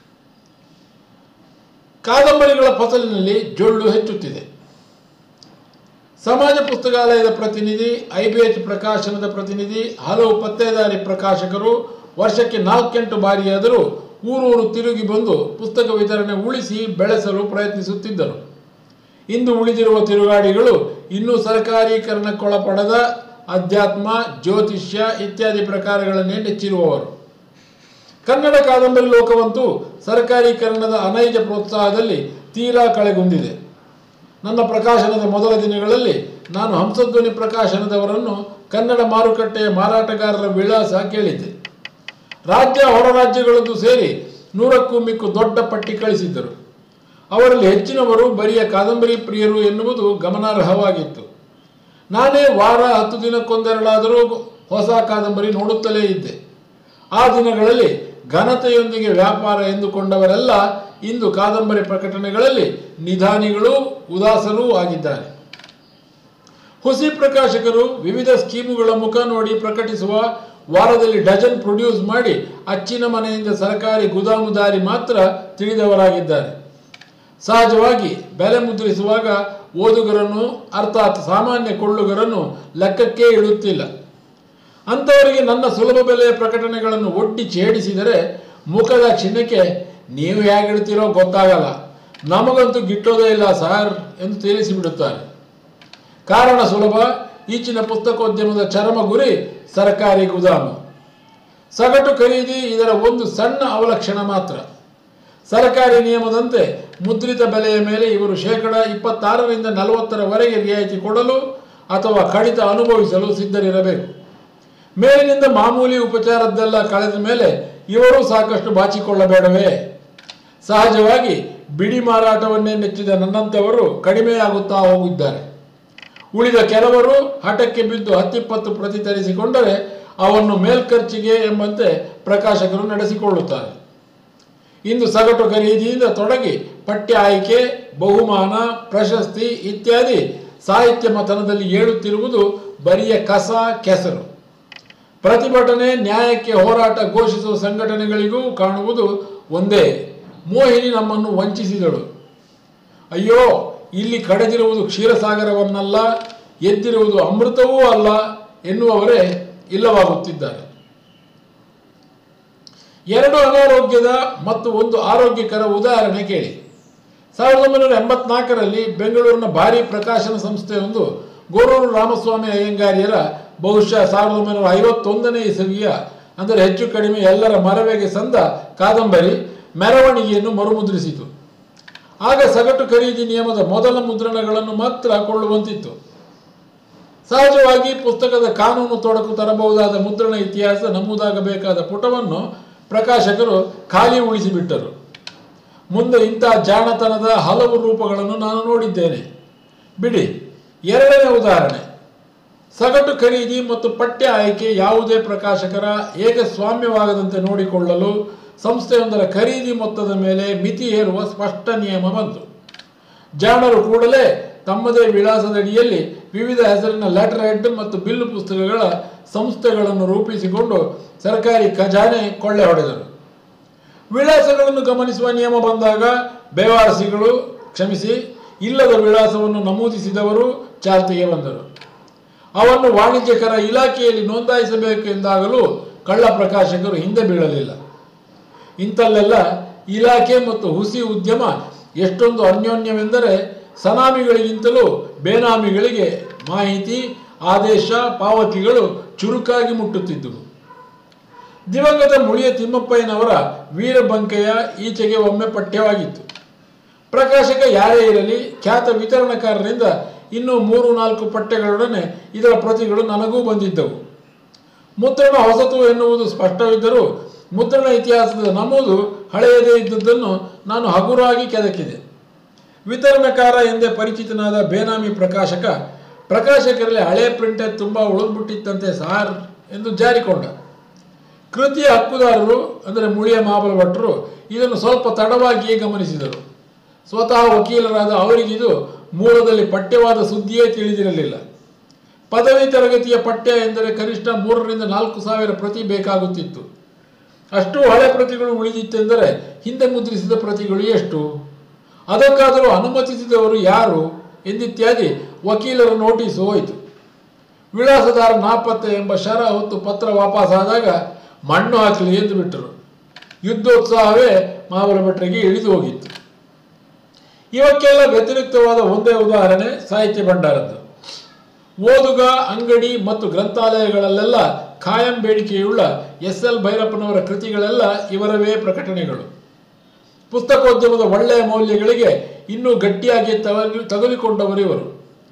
ಕಾದಂಬರಿಗಳ ಫಸಲಿನಲ್ಲಿ ಜೊಳ್ಳು ಹೆಚ್ಚುತ್ತಿದೆ. ಸಮಾಜ ಪುಸ್ತಕಾಲಯದ ಪ್ರತಿನಿಧಿ, ಐ ಬಿ ಎಚ್ ಪ್ರಕಾಶನದ ಪ್ರತಿನಿಧಿ, ಹಲವು ಪತ್ತೇದಾರಿ ಪ್ರಕಾಶಕರು ವರ್ಷಕ್ಕೆ ನಾಲ್ಕೆಂಟು ಬಾರಿಯಾದರೂ ಊರೂರು ತಿರುಗಿ ಬಂದು ಪುಸ್ತಕ ವಿತರಣೆ ಉಳಿಸಿ ಬೆಳೆಸಲು ಪ್ರಯತ್ನಿಸುತ್ತಿದ್ದರು. ಇಂದು ಉಳಿದಿರುವ ತಿರುಗಾಡಿಗಳು ಇನ್ನೂ ಸರ್ಕಾರೀಕರಣಕ್ಕೊಳಪಡದ ಅಧ್ಯಾತ್ಮ, ಜ್ಯೋತಿಷ್ಯ ಇತ್ಯಾದಿ ಪ್ರಕಾರಗಳನ್ನೇ ನೆಚ್ಚಿರುವವರು. ಕನ್ನಡ ಕಾದಂಬರಿ ಲೋಕವಂತೂ ಸರ್ಕಾರೀಕರಣದ ಅನೈಜ ಪ್ರೋತ್ಸಾಹದಲ್ಲಿ ತೀರಾ ಕಳೆಗುಂದಿದೆ. ನನ್ನ ಪ್ರಕಾಶನದ ಮೊದಲ ದಿನಗಳಲ್ಲಿ ನಾನು ಹಂಸಧ್ವನಿ ಪ್ರಕಾಶನದವರನ್ನು ಕನ್ನಡ ಮಾರುಕಟ್ಟೆಯ ಮಾರಾಟಗಾರರ ವಿಳಾಸ ಕೇಳಿದ್ದೆ. ರಾಜ್ಯ ಹೊರ ರಾಜ್ಯಗಳದ್ದು ಸೇರಿ ನೂರಕ್ಕೂ ಮಿಕ್ಕು ದೊಡ್ಡ ಪಟ್ಟಿ ಕಳಿಸಿದ್ದರು. ಅವರಲ್ಲಿ ಹೆಚ್ಚಿನವರು ಬರಿಯ ಕಾದಂಬರಿ ಪ್ರಿಯರು ಎನ್ನುವುದು ಗಮನಾರ್ಹವಾಗಿತ್ತು. ನಾನೇ ವಾರ ಹತ್ತು ದಿನಕ್ಕೊಂದೆರಡಾದರೂ ಹೊಸ ಕಾದಂಬರಿ ನೋಡುತ್ತಲೇ ಇದ್ದೆ. ಆ ದಿನಗಳಲ್ಲಿ ಘನತೆಯೊಂದಿಗೆ ವ್ಯಾಪಾರ ಎಂದುಕೊಂಡವರೆಲ್ಲ ಇಂದು ಕಾದಂಬರಿ ಪ್ರಕಟಣೆಗಳಲ್ಲಿ ನಿಧಾನಿಗಳೂ ಉದಾಸರೂ ಆಗಿದ್ದಾರೆ. ಹುಸಿ ಪ್ರಕಾಶಕರು ವಿವಿಧ ಸ್ಕೀಮುಗಳ ಮುಖ ನೋಡಿ ಪ್ರಕಟಿಸುವ ವಾರದಲ್ಲಿ ಡಜನ್ ಪ್ರೊಡ್ಯೂಸ್ ಮಾಡಿ ಅಚ್ಚಿನ ಮನೆಯಿಂದ ಸರ್ಕಾರಿ ಗುದಾಮುದಾರಿ ಮಾತ್ರ ತಿಳಿದವರಾಗಿದ್ದಾರೆ. ಸಹಜವಾಗಿ ಬೆಲೆ ಮುದ್ರಿಸುವಾಗ ಓದುಗರನ್ನು, ಅರ್ಥಾತ್ ಸಾಮಾನ್ಯ ಕೊಳ್ಳುಗರನ್ನು ಲೆಕ್ಕಕ್ಕೆ ಇಡುತ್ತಿಲ್ಲ. ಅಂಥವರಿಗೆ ನನ್ನ ಸುಲಭ ಬೆಲೆಯ ಪ್ರಕಟಣೆಗಳನ್ನು ಒಡ್ಡಿ ಛೇಡಿಸಿದರೆ ಮುಖದ ಚಿಹ್ನೆಗೆ ನೀವು ಹೇಗಿಡ್ತೀರೋ ಗೊತ್ತಾಗಲ್ಲ, ನಮಗಂತೂ ಗಿಟ್ಟೋದೇ ಇಲ್ಲ ಸಾರ್ ಎಂದು ತಿಳಿಸಿಬಿಡುತ್ತಾರೆ. ಕಾರಣ ಸುಲಭ. ಈಚಿನ ಪುಸ್ತಕೋದ್ಯಮದ ಚರಮ ಗುರಿ ಸರ್ಕಾರಿ ಗುದಾಮು. ಸಗಟು ಖರೀದಿ ಇದರ ಒಂದು ಸಣ್ಣ ಅವಲಕ್ಷಣ ಮಾತ್ರ. ಸರ್ಕಾರಿ ನಿಯಮದಂತೆ ಮುದ್ರಿತ ಬೆಲೆಯ ಮೇಲೆ ಇವರು ಶೇಕಡ ಇಪ್ಪತ್ತಾರರಿಂದ ನಲವತ್ತರವರೆಗೆ ರಿಯಾಯಿತಿ ಕೊಡಲು ಅಥವಾ ಕಡಿತ ಅನುಭವಿಸಲು ಸಿದ್ಧರಿರಬೇಕು. ಮೇಲಿನಿಂದ ಮಾಮೂಲಿ ಉಪಚಾರದ್ದೆಲ್ಲ ಕಳೆದ ಮೇಲೆ ಇವರು ಸಾಕಷ್ಟು ಬಾಚಿಕೊಳ್ಳಬೇಡವೇ? ಸಹಜವಾಗಿ ಬಿಡಿ ಮಾರಾಟವನ್ನೇ ನೆಚ್ಚಿದ ನನ್ನಂಥವರು ಕಡಿಮೆಯಾಗುತ್ತಾ ಹೋಗಿದ್ದಾರೆ. ಉಳಿದ ಕೆಲವರು ಹಠಕ್ಕೆ ಬಿದ್ದು ಹತ್ತಿಪ್ಪತ್ತು ಪ್ರತಿ ತರಿಸಿಕೊಂಡರೆ ಅವನ್ನು ಮೇಲ್ಖರ್ಚಿಗೆ ಎಂಬಂತೆ ಪ್ರಕಾಶಕರು ನಡೆಸಿಕೊಳ್ಳುತ್ತಾರೆ. ಇಂದು ಸಗಟು ಖರೀದಿಯಿಂದ ತೊಡಗಿ ಪಠ್ಯ ಆಯ್ಕೆ, ಬಹುಮಾನ, ಪ್ರಶಸ್ತಿ ಇತ್ಯಾದಿ ಸಾಹಿತ್ಯ ಮಥನದಲ್ಲಿ ಏಳುತ್ತಿರುವುದು ಬರಿಯ ಕಸ ಕೆಸರು. ಪ್ರತಿಭಟನೆ, ನ್ಯಾಯಕ್ಕೆ ಹೋರಾಟ ಘೋಷಿಸುವ ಸಂಘಟನೆಗಳಿಗೂ ಕಾಣುವುದು ಒಂದೇ: ಮೋಹಿನಿ ನಮ್ಮನ್ನು ವಂಚಿಸಿದಳು, ಅಯ್ಯೋ ಇಲ್ಲಿ ಕಡೆದಿರುವುದು ಕ್ಷೀರಸಾಗರವನ್ನಲ್ಲ, ಎದ್ದಿರುವುದು ಅಮೃತವೂ ಅಲ್ಲ ಎನ್ನುವವರೇ ಇಲ್ಲವಾಗುತ್ತಿದ್ದಾರೆ. ಎರಡು ಅನಾರೋಗ್ಯದ ಮತ್ತು ಒಂದು ಆರೋಗ್ಯಕರ ಉದಾಹರಣೆ ಕೇಳಿ. ಸಾವಿರದ ಒಂಬೈನೂರ ಎಂಬತ್ನಾಲ್ಕರಲ್ಲಿ ಬೆಂಗಳೂರಿನ ಭಾರಿ ಪ್ರಕಾಶನ ಸಂಸ್ಥೆಯೊಂದು ಗೋರೂರು ರಾಮಸ್ವಾಮಿ ಅಯ್ಯಂಗಾರ್ಯರ ಬಹುಶಃ ಸಾವಿರದ ಒಂಬೈನೂರ ಐವತ್ತೊಂದನೇ ಇಸವಿಯ ಅಂದರೆ ಹೆಚ್ಚು ಕಡಿಮೆ ಎಲ್ಲರ ಮರವೆಗೆ ಸಂದ ಕಾದಂಬರಿ ಮೆರವಣಿಗೆಯನ್ನು ಮರುಮುದ್ರಿಸಿತು. ಆಗ ಸಗಟು ಖರೀದಿ ನಿಯಮದ ಮೊದಲ ಮುದ್ರಣಗಳನ್ನು ಮಾತ್ರ ಕೊಳ್ಳುವಂತಿತ್ತು. ಸಹಜವಾಗಿ ಪುಸ್ತಕದ ಕಾನೂನು ತೊಡಕು ತರಬಹುದಾದ ಮುದ್ರಣ ಇತಿಹಾಸ ನಮೂದಾಗಬೇಕಾದ ಪುಟವನ್ನು ಪ್ರಕಾಶಕರು ಖಾಲಿ ಉಳಿಸಿಬಿಟ್ಟರು. ಮುಂದೆ ಇಂತಹ ಜಾಣತನದ ಹಲವು ರೂಪಗಳನ್ನು ನಾನು ನೋಡಿದ್ದೇನೆ. ಬಿಡಿ. ಎರಡನೇ ಉದಾಹರಣೆ: ಸಗಟು ಖರೀದಿ ಮತ್ತು ಪಠ್ಯ ಆಯ್ಕೆ ಯಾವುದೇ ಪ್ರಕಾಶಕರ ಏಕಸ್ವಾಮ್ಯವಾಗದಂತೆ ನೋಡಿಕೊಳ್ಳಲು ಸಂಸ್ಥೆಯೊಂದರ ಖರೀದಿ ಮೊತ್ತದ ಮೇಲೆ ಮಿತಿ ಹೇರುವ ಸ್ಪಷ್ಟ ನಿಯಮ ಬಂತು. ಜಾಣರು ಕೂಡಲೇ ತಮ್ಮದೇ ವಿಳಾಸದಡಿಯಲ್ಲಿ ವಿವಿಧ ಹೆಸರಿನ ಲೆಟರ್ ಹೆಡ್ ಮತ್ತು ಬಿಲ್ಲು ಪುಸ್ತಕಗಳ ಸಂಸ್ಥೆಗಳನ್ನು ರೂಪಿಸಿಕೊಂಡು ಸರ್ಕಾರಿ ಖಜಾನೆ ಕೊಳ್ಳೆ ಹೊಡೆದರು. ವಿಳಾಸಗಳನ್ನು ಗಮನಿಸುವ ನಿಯಮ ಬಂದಾಗ ಬೇವಾರಸಿಗಳು, ಕ್ಷಮಿಸಿ, ಇಲ್ಲದ ವಿಳಾಸವನ್ನು ನಮೂದಿಸಿದವರು ಚಾಲ್ತಿಗೆ ಬಂದರು. ಅವನ್ನು ವಾಣಿಜ್ಯಕರ ಇಲಾಖೆಯಲ್ಲಿ ನೋಂದಾಯಿಸಬೇಕು ಎಂದಾಗಲೂ ಕಳ್ಳ ಪ್ರಕಾಶಕರು ಹಿಂದೆ ಬೀಳಲಿಲ್ಲ. ಇಂಥಲ್ಲೆಲ್ಲ ಇಲಾಖೆ ಮತ್ತು ಹುಸಿ ಉದ್ಯಮ ಎಷ್ಟೊಂದು ಅನ್ಯೋನ್ಯವೆಂದರೆ ಸನಾಮಿಗಳಿಗಿಂತಲೂ ಬೇನಾಮಿಗಳಿಗೆ ಮಾಹಿತಿ, ಆದೇಶ, ಪಾವತಿಗಳು ಚುರುಕಾಗಿ ಮುಟ್ಟುತ್ತಿದ್ದುವು. ದಿವಂಗತ ಮುಳಿಯ ತಿಮ್ಮಪ್ಪಯ್ಯನವರ ವೀರಬಂಕೆಯ ಈಚೆಗೆ ಒಮ್ಮೆ ಪಠ್ಯವಾಗಿತ್ತು. ಪ್ರಕಾಶಕ ಯಾರೇ ಇರಲಿ, ಖ್ಯಾತ ವಿತರಣಕಾರರಿಂದ ಇನ್ನೂ ಮೂರು ನಾಲ್ಕು ಪಠ್ಯಗಳೊಡನೆ ಇದರ ಪ್ರತಿಗಳು ನನಗೂ ಬಂದಿದ್ದವು. ಮುದ್ರಣ ಹೊಸತು ಎನ್ನುವುದು ಸ್ಪಷ್ಟವಿದ್ದರೂ ಮುದ್ರಣ ಇತಿಹಾಸದ ನಮೂದು ಹಳೆಯದೇ ಇದ್ದದ್ದನ್ನು ನಾನು ಹಗುರಾಗಿ ಕೆದಕಿದೆ. ವಿತರಣಕಾರ ಎಂದೇ ಪರಿಚಿತನಾದ ಬೇನಾಮಿ ಪ್ರಕಾಶಕ ಪ್ರಕಾಶಕರಲ್ಲಿ ಹಳೆಯ ಪ್ರಿಂಟರ್ ತುಂಬ ಉಳಿದ್ಬಿಟ್ಟಿತ್ತಂತೆ ಸಾರ್ ಎಂದು ಜಾರಿಕೊಂಡ. ಕೃತಿಯ ಹಕ್ಕುದಾರರು ಅಂದರೆ ಮುಳಿಯ ಮಹಾಬಲ ಭಟ್ರು ಇದನ್ನು ಸ್ವಲ್ಪ ತಡವಾಗಿಯೇ ಗಮನಿಸಿದರು. ಸ್ವತಃ ವಕೀಲರಾದ ಅವರಿಗಿದು ಮೂಲದಲ್ಲಿ ಪಠ್ಯವಾದ ಸುದ್ದಿಯೇ ತಿಳಿದಿರಲಿಲ್ಲ. ಪದವಿ ತರಗತಿಯ ಪಠ್ಯ ಎಂದರೆ ಕನಿಷ್ಠ ಮೂರರಿಂದ ನಾಲ್ಕು ಸಾವಿರ ಪ್ರತಿ ಬೇಕಾಗುತ್ತಿತ್ತು. ಅಷ್ಟು ಹಳೆ ಪ್ರತಿಗಳು ಉಳಿದಿತ್ತೆಂದರೆ ಹಿಂದೆ ಮುದ್ರಿಸಿದ ಪ್ರತಿಗಳು ಎಷ್ಟು? ಅದಕ್ಕಾದರೂ ಅನುಮತಿಸಿದವರು ಯಾರು ಎಂದಿತ್ಯಾದಿ ವಕೀಲರ ನೋಟಿಸು ಹೋಯಿತು. ವಿಳಾಸದಾರ ನಾಪತ್ತೆ ಎಂಬ ಶರ ಹೊತ್ತು ಪತ್ರ ವಾಪಸ್ಸಾದಾಗ ಮಣ್ಣು ಹಾಕಲಿ ಎಂದು ಬಿಟ್ಟರು. ಯುದ್ಧೋತ್ಸಾಹವೇ ಮಹಾಬಲ ಭಟ್ರಿಗೆ ಇಳಿದು ಹೋಗಿತ್ತು. ಇವಕ್ಕೆಲ್ಲ ವ್ಯತಿರಿಕ್ತವಾದ ಒಂದೇ ಉದಾಹರಣೆ ಸಾಹಿತ್ಯ ಭಂಡಾರದ್ದು. ಓದುಗ, ಅಂಗಡಿ ಮತ್ತು ಗ್ರಂಥಾಲಯಗಳಲ್ಲೆಲ್ಲ ಖಾಯಂ ಬೇಡಿಕೆಯುಳ್ಳ ಎಸ್ ಎಲ್ ಭೈರಪ್ಪನವರ ಕೃತಿಗಳೆಲ್ಲ ಇವರವೇ ಪ್ರಕಟಣೆಗಳು. ಪುಸ್ತಕೋದ್ಯಮದ ಒಳ್ಳೆಯ ಮೌಲ್ಯಗಳಿಗೆ ಇನ್ನೂ ಗಟ್ಟಿಯಾಗಿ ತಗಲಿ ತಗುಲಿಕೊಂಡವರು ಇವರು.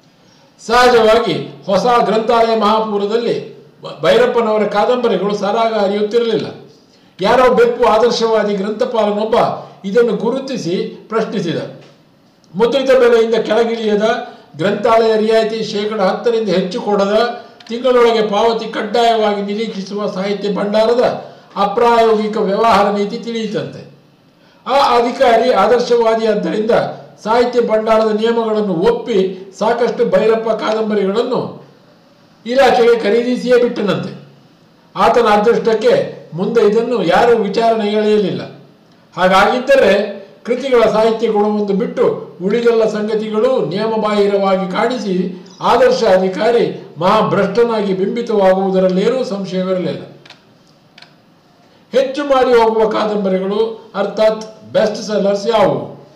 ಸಹಜವಾಗಿ ಹೊಸ ಗ್ರಂಥಾಲಯ ಮಹಾಪೂರದಲ್ಲಿ ಭೈರಪ್ಪನವರ ಕಾದಂಬರಿಗಳು ಸರಾಗ ಹರಿಯುತ್ತಿರಲಿಲ್ಲ. ಯಾರೋ ಬೆಪ್ಪು ಆದರ್ಶವಾದಿ ಗ್ರಂಥಪಾಲನೊಬ್ಬ ಇದನ್ನು ಗುರುತಿಸಿ ಪ್ರಶ್ನಿಸಿದ. ಮುದ್ರಿತ ಬೆಲೆಯಿಂದ ಕೆಳಗಿಳಿಯದ, ಗ್ರಂಥಾಲಯ ರಿಯಾಯಿತಿ ಶೇಕಡ ಹತ್ತರಿಂದ ಹೆಚ್ಚು ಕೊಡದ, ತಿಂಗಳೊಳಗೆ ಪಾವತಿ ಕಡ್ಡಾಯವಾಗಿ ನಿರೀಕ್ಷಿಸುವ ಸಾಹಿತ್ಯ ಭಂಡಾರದ ಅಪ್ರಾಯೋಗಿಕ ವ್ಯವಹಾರ ನೀತಿ ತಿಳಿಯಿತಂತೆ. ಆ ಅಧಿಕಾರಿ ಆದರ್ಶವಾದಿ ಆದ್ದರಿಂದ ಸಾಹಿತ್ಯ ಭಂಡಾರದ ನಿಯಮಗಳನ್ನು ಒಪ್ಪಿ ಸಾಕಷ್ಟು ಭೈರಪ್ಪ ಕಾದಂಬರಿಗಳನ್ನು ಇಲಾಖೆಗೆ ಖರೀದಿಸಿಯೇ ಬಿಟ್ಟನಂತೆ. ಆತನ ಅದೃಷ್ಟಕ್ಕೆ ಮುಂದೆ ಇದನ್ನು ಯಾರೂ ವಿಚಾರಣೆ ಎಳೆಯಲಿಲ್ಲ. ಹಾಗಾಗಿದ್ದರೆ ಕೃತಿಗಳ ಸಾಹಿತ್ಯ ಗುಣವೊಂದು ಬಿಟ್ಟು ಉಳಿದೆಲ್ಲ ಸಂಗತಿಗಳು ನಿಯಮಬಾಹಿರವಾಗಿ ಕಾಣಿಸಿ ಆದರ್ಶ ಅಧಿಕಾರಿ ಮಹಾಭ್ರಷ್ಟನಾಗಿ ಬಿಂಬಿತವಾಗುವುದರಲ್ಲೇನೂ ಸಂಶಯವಿರಲಿಲ್ಲ. ಹೆಚ್ಚು ಮಾರಿ ಹೋಗುವ ಕಾದಂಬರಿಗಳು ಅರ್ಥಾತ್ ಬೆಸ್ಟ್ ಸೆಲ್ಲರ್ಸ್ ಯಾವುವು?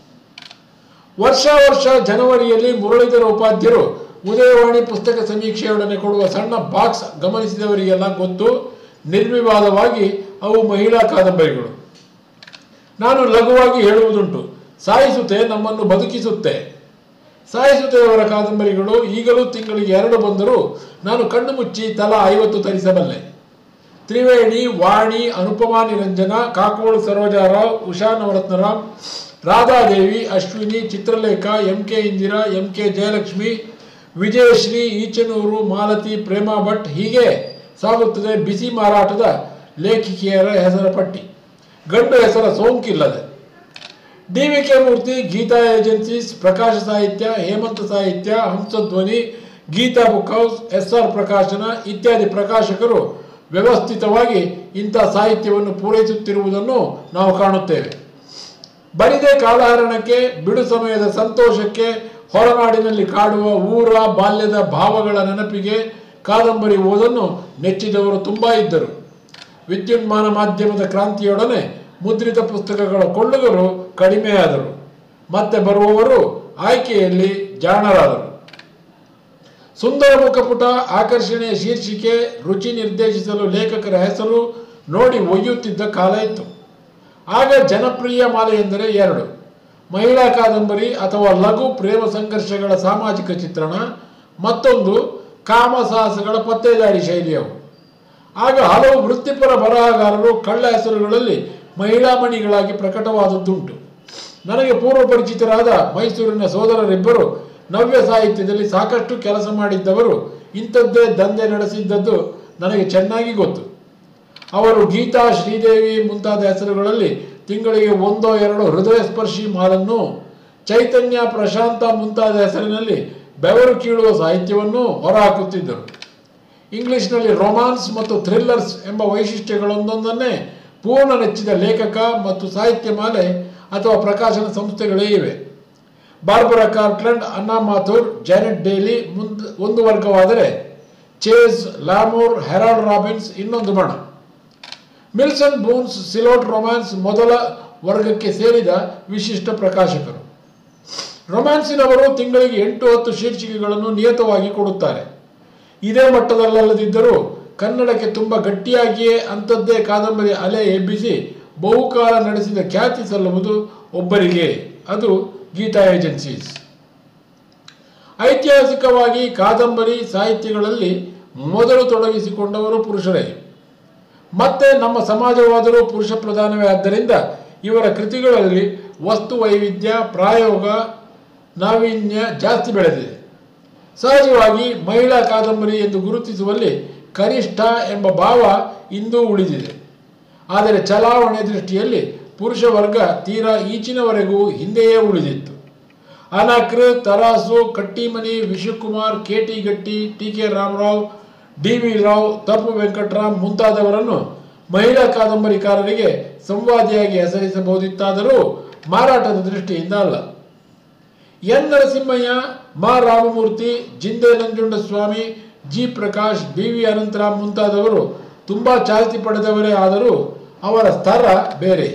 ವರ್ಷ ವರ್ಷ ಜನವರಿಯಲ್ಲಿ ಮುರಳೀಧರ ಉಪಾಧ್ಯರು ಉದಯವಾಣಿ ಪುಸ್ತಕ ಸಮೀಕ್ಷೆಯೊಡನೆ ಕೊಡುವ ಸಣ್ಣ ಬಾಕ್ಸ್ ಗಮನಿಸಿದವರಿಗೆಲ್ಲ ಗೊತ್ತು. ನಿರ್ವಿವಾದವಾಗಿ ಅವು ಮಹಿಳಾ ಕಾದಂಬರಿಗಳು. ನಾನು ಲಘುವಾಗಿ ಹೇಳುವುದುಂಟು, ಸಾಯಿಸುತ್ತೆ ನಮ್ಮನ್ನು ಬದುಕಿಸುತ್ತೆ. ಸಾಯಿಸುತ್ತೆಯವರ ಕಾದಂಬರಿಗಳು ಈಗಲೂ ತಿಂಗಳಿಗೆ ಎರಡು ಬಂದರೂ ನಾನು ಕಣ್ಣು ಮುಚ್ಚಿ ತಲಾ ಐವತ್ತು ತರಿಸಬಲ್ಲೆ. Triveni, Vani, Anupama Niranjana, Kakolu Sarojarao, Usha Navaratnaram, Radhadevi, Ashwini, Chitralekha, M K Indira, M K Jayalakshmi, Vijayashree, Echanuru, Malathi, Prema Bhat ಹೀಗೆ ಸಾಗುತ್ತದೆ ಬಿಸಿ ಮಾರಾಟದ ಲೇಖಕಿಯರ ಹೆಸರ ಪಟ್ಟಿ. ಗಂಡು ಹೆಸರ ಸೋಂಕಿಲ್ಲದೆ. D V K Murthy, Geetha agencies, Prakasha Sahitya, Hemantha Sahitya, Hamsadhwani, Geetha book house, S R Prakashana ಇತ್ಯಾದಿ ಪ್ರಕಾಶಕರು ವ್ಯವಸ್ಥಿತವಾಗಿ ಇಂಥ ಸಾಹಿತ್ಯವನ್ನು ಪೂರೈಸುತ್ತಿರುವುದನ್ನು ನಾವು ಕಾಣುತ್ತೇವೆ. ಬರಿದೇ ಕಾಲಹರಣಕ್ಕೆ, ಬಿಡು ಸಮಯದ ಸಂತೋಷಕ್ಕೆ, ಹೊರನಾಡಿನಲ್ಲಿ ಕಾಡುವ ಊರ ಬಾಲ್ಯದ ಭಾವಗಳ ನೆನಪಿಗೆ ಕಾದಂಬರಿ ಓದನ್ನು ನೆಚ್ಚಿದವರು ತುಂಬ ಇದ್ದರು. ವಿದ್ಯುನ್ಮಾನ ಮಾಧ್ಯಮದ ಕ್ರಾಂತಿಯೊಡನೆ ಮುದ್ರಿತ ಪುಸ್ತಕಗಳ ಕೊಳ್ಳುಗರು ಕಡಿಮೆಯಾದರು. ಮತ್ತೆ ಬರುವವರು ಆಯ್ಕೆಯಲ್ಲಿ ಜಾಣರಾದರು. ಸುಂದರ ಮುಖಪುಟ, ಆಕರ್ಷಣೆಯ ಶೀರ್ಷಿಕೆ, ರುಚಿ ನಿರ್ದೇಶಿಸಲು ಲೇಖಕರ ಹೆಸರು ನೋಡಿ ಒಯ್ಯುತ್ತಿದ್ದ ಕಾಲ ಇತ್ತು. ಆಗ ಜನಪ್ರಿಯ ಮಾಲೆ ಎಂದರೆ ಎರಡು: ಮಹಿಳಾ ಕಾದಂಬರಿ ಅಥವಾ ಲಘು ಪ್ರೇಮ ಸಂಘರ್ಷಗಳ ಸಾಮಾಜಿಕ ಚಿತ್ರಣ, ಮತ್ತೊಂದು ಕಾಮ ಸಾಹಸಗಳ ಪತ್ತೇದಾರಿ ಶೈಲಿಯವು. ಆಗ ಹಲವು ವೃತ್ತಿಪರ ಬರಹಗಾರರು ಕಳ್ಳ ಹೆಸರುಗಳಲ್ಲಿ ಮಹಿಳಾ ಮಣಿಗಳಾಗಿ ಪ್ರಕಟವಾದದ್ದುಂಟು. ನನಗೆ ಪೂರ್ವ ಪರಿಚಿತರಾದ ಮೈಸೂರಿನ ಸೋದರರಿಬ್ಬರು ನವ್ಯ ಸಾಹಿತ್ಯದಲ್ಲಿ ಸಾಕಷ್ಟು ಕೆಲಸ ಮಾಡಿದ್ದವರು ಇಂಥದ್ದೇ ದಂಧೆ ನಡೆಸಿದ್ದದ್ದು ನನಗೆ ಚೆನ್ನಾಗಿ ಗೊತ್ತು. ಅವರು ಗೀತಾ, ಶ್ರೀದೇವಿ ಮುಂತಾದ ಹೆಸರುಗಳಲ್ಲಿ ತಿಂಗಳಿಗೆ ಒಂದೋ ಎರಡೋ ಹೃದಯ ಸ್ಪರ್ಶಿ ಮಾಲನ್ನು, ಚೈತನ್ಯ, ಪ್ರಶಾಂತ ಮುಂತಾದ ಹೆಸರಿನಲ್ಲಿ ಬೆವರು ಕೀಳುವ ಸಾಹಿತ್ಯವನ್ನು ಹೊರಹಾಕುತ್ತಿದ್ದರು. ಇಂಗ್ಲಿಷ್ನಲ್ಲಿ ರೊಮಾನ್ಸ್ ಮತ್ತು ಥ್ರಿಲ್ಲರ್ಸ್ ಎಂಬ ವೈಶಿಷ್ಟ್ಯಗಳೊಂದೊಂದನ್ನೇ ಪೂರ್ಣ ನೆಚ್ಚಿದ ಲೇಖಕ ಮತ್ತು ಸಾಹಿತ್ಯ ಮಾಲೆ ಅಥವಾ ಪ್ರಕಾಶನ ಸಂಸ್ಥೆಗಳೇ ಇವೆ. Barbara Cartland, Anna Mather, Janet Dailey ಮುಂದ್ ಒಂದು ವರ್ಗವಾದರೆ ಚೇಸ್, ಲಾಮೂರ್, ಹೆರಾಲ್ಡ್ ರಾಬಿನ್ಸ್ ಇನ್ನೊಂದು ಬಣ. ಮಿಲ್ಸನ್ ಬೂನ್ಸ್, ಸಿಲೋಟ್ ರೊಮ್ಯಾನ್ಸ್ ಮೊದಲ ವರ್ಗಕ್ಕೆ ಸೇರಿದ ವಿಶಿಷ್ಟ ಪ್ರಕಾಶಕರು. ರೊಮ್ಯಾನ್ಸಿನವರು ತಿಂಗಳಿಗೆ ಎಂಟು ಹತ್ತು ಶೀರ್ಷಿಕೆಗಳನ್ನು ನಿಯತವಾಗಿ ಕೊಡುತ್ತಾರೆ. ಇದೇ ಮಟ್ಟದಲ್ಲದಿದ್ದರೂ ಕನ್ನಡಕ್ಕೆ ತುಂಬ ಗಟ್ಟಿಯಾಗಿಯೇ ಅಂಥದ್ದೇ ಕಾದಂಬರಿ ಅಲೆ ಎಬ್ಬಿಸಿ ಬಹುಕಾಲ ನಡೆಸಿದ ಖ್ಯಾತಿ ಸಲ್ಲುವುದು ಒಬ್ಬರಿಗೆ, ಅದು ಗೀತಾ ಏಜೆನ್ಸೀಸ್. ಐತಿಹಾಸಿಕವಾಗಿ ಕಾದಂಬರಿ ಸಾಹಿತ್ಯಗಳಲ್ಲಿ ಮೊದಲು ತೊಡಗಿಸಿಕೊಂಡವರು ಪುರುಷರೇ. ಮತ್ತೆ ನಮ್ಮ ಸಮಾಜವಾದರೂ ಪುರುಷ ಪ್ರಧಾನವೇ. ಆದ್ದರಿಂದ ಇವರ ಕೃತಿಗಳಲ್ಲಿ ವಸ್ತು ವೈವಿಧ್ಯ, ಪ್ರಾಯೋಗ, ನಾವೀನ್ಯ ಜಾಸ್ತಿ ಬೆಳೆದಿದೆ. ಸಹಜವಾಗಿ ಮಹಿಳಾ ಕಾದಂಬರಿ ಎಂದು ಗುರುತಿಸುವಲ್ಲಿ ಕನಿಷ್ಠ ಎಂಬ ಭಾವ ಇಂದೂ ಉಳಿದಿದೆ. ಆದರೆ ಚಲಾವಣೆ ದೃಷ್ಟಿಯಲ್ಲಿ ಪುರುಷ ವರ್ಗ ತೀರಾ ಈಚಿನವರೆಗೂ ಹಿಂದೆಯೇ ಉಳಿದಿತ್ತು. Anakru, Tarasu, Kattimani, Vishwakumar, K T Gatti, T K Ramarao, D V Rao, ತಪ್ಪು ವೆಂಕಟರಾಮ್ ಮುಂತಾದವರನ್ನು ಮಹಿಳಾ ಕಾದಂಬರಿಕಾರರಿಗೆ ಸಂವಾದಿಯಾಗಿ ಹೆಸರಿಸಬಹುದಿತ್ತಾದರೂ ಮಾರಾಟದ ದೃಷ್ಟಿಯಿಂದ ಅಲ್ಲ. N Narasimhaiah, Ma Ramamurthy, Jinde Nanjundaswamy, G Prakash, B V Anantharam ಮುಂತಾದವರು ತುಂಬ ಚಾಲ್ತಿ ಪಡೆದವರೇ ಆದರೂ ಅವರ ಸ್ತರ ಬೇರೆ.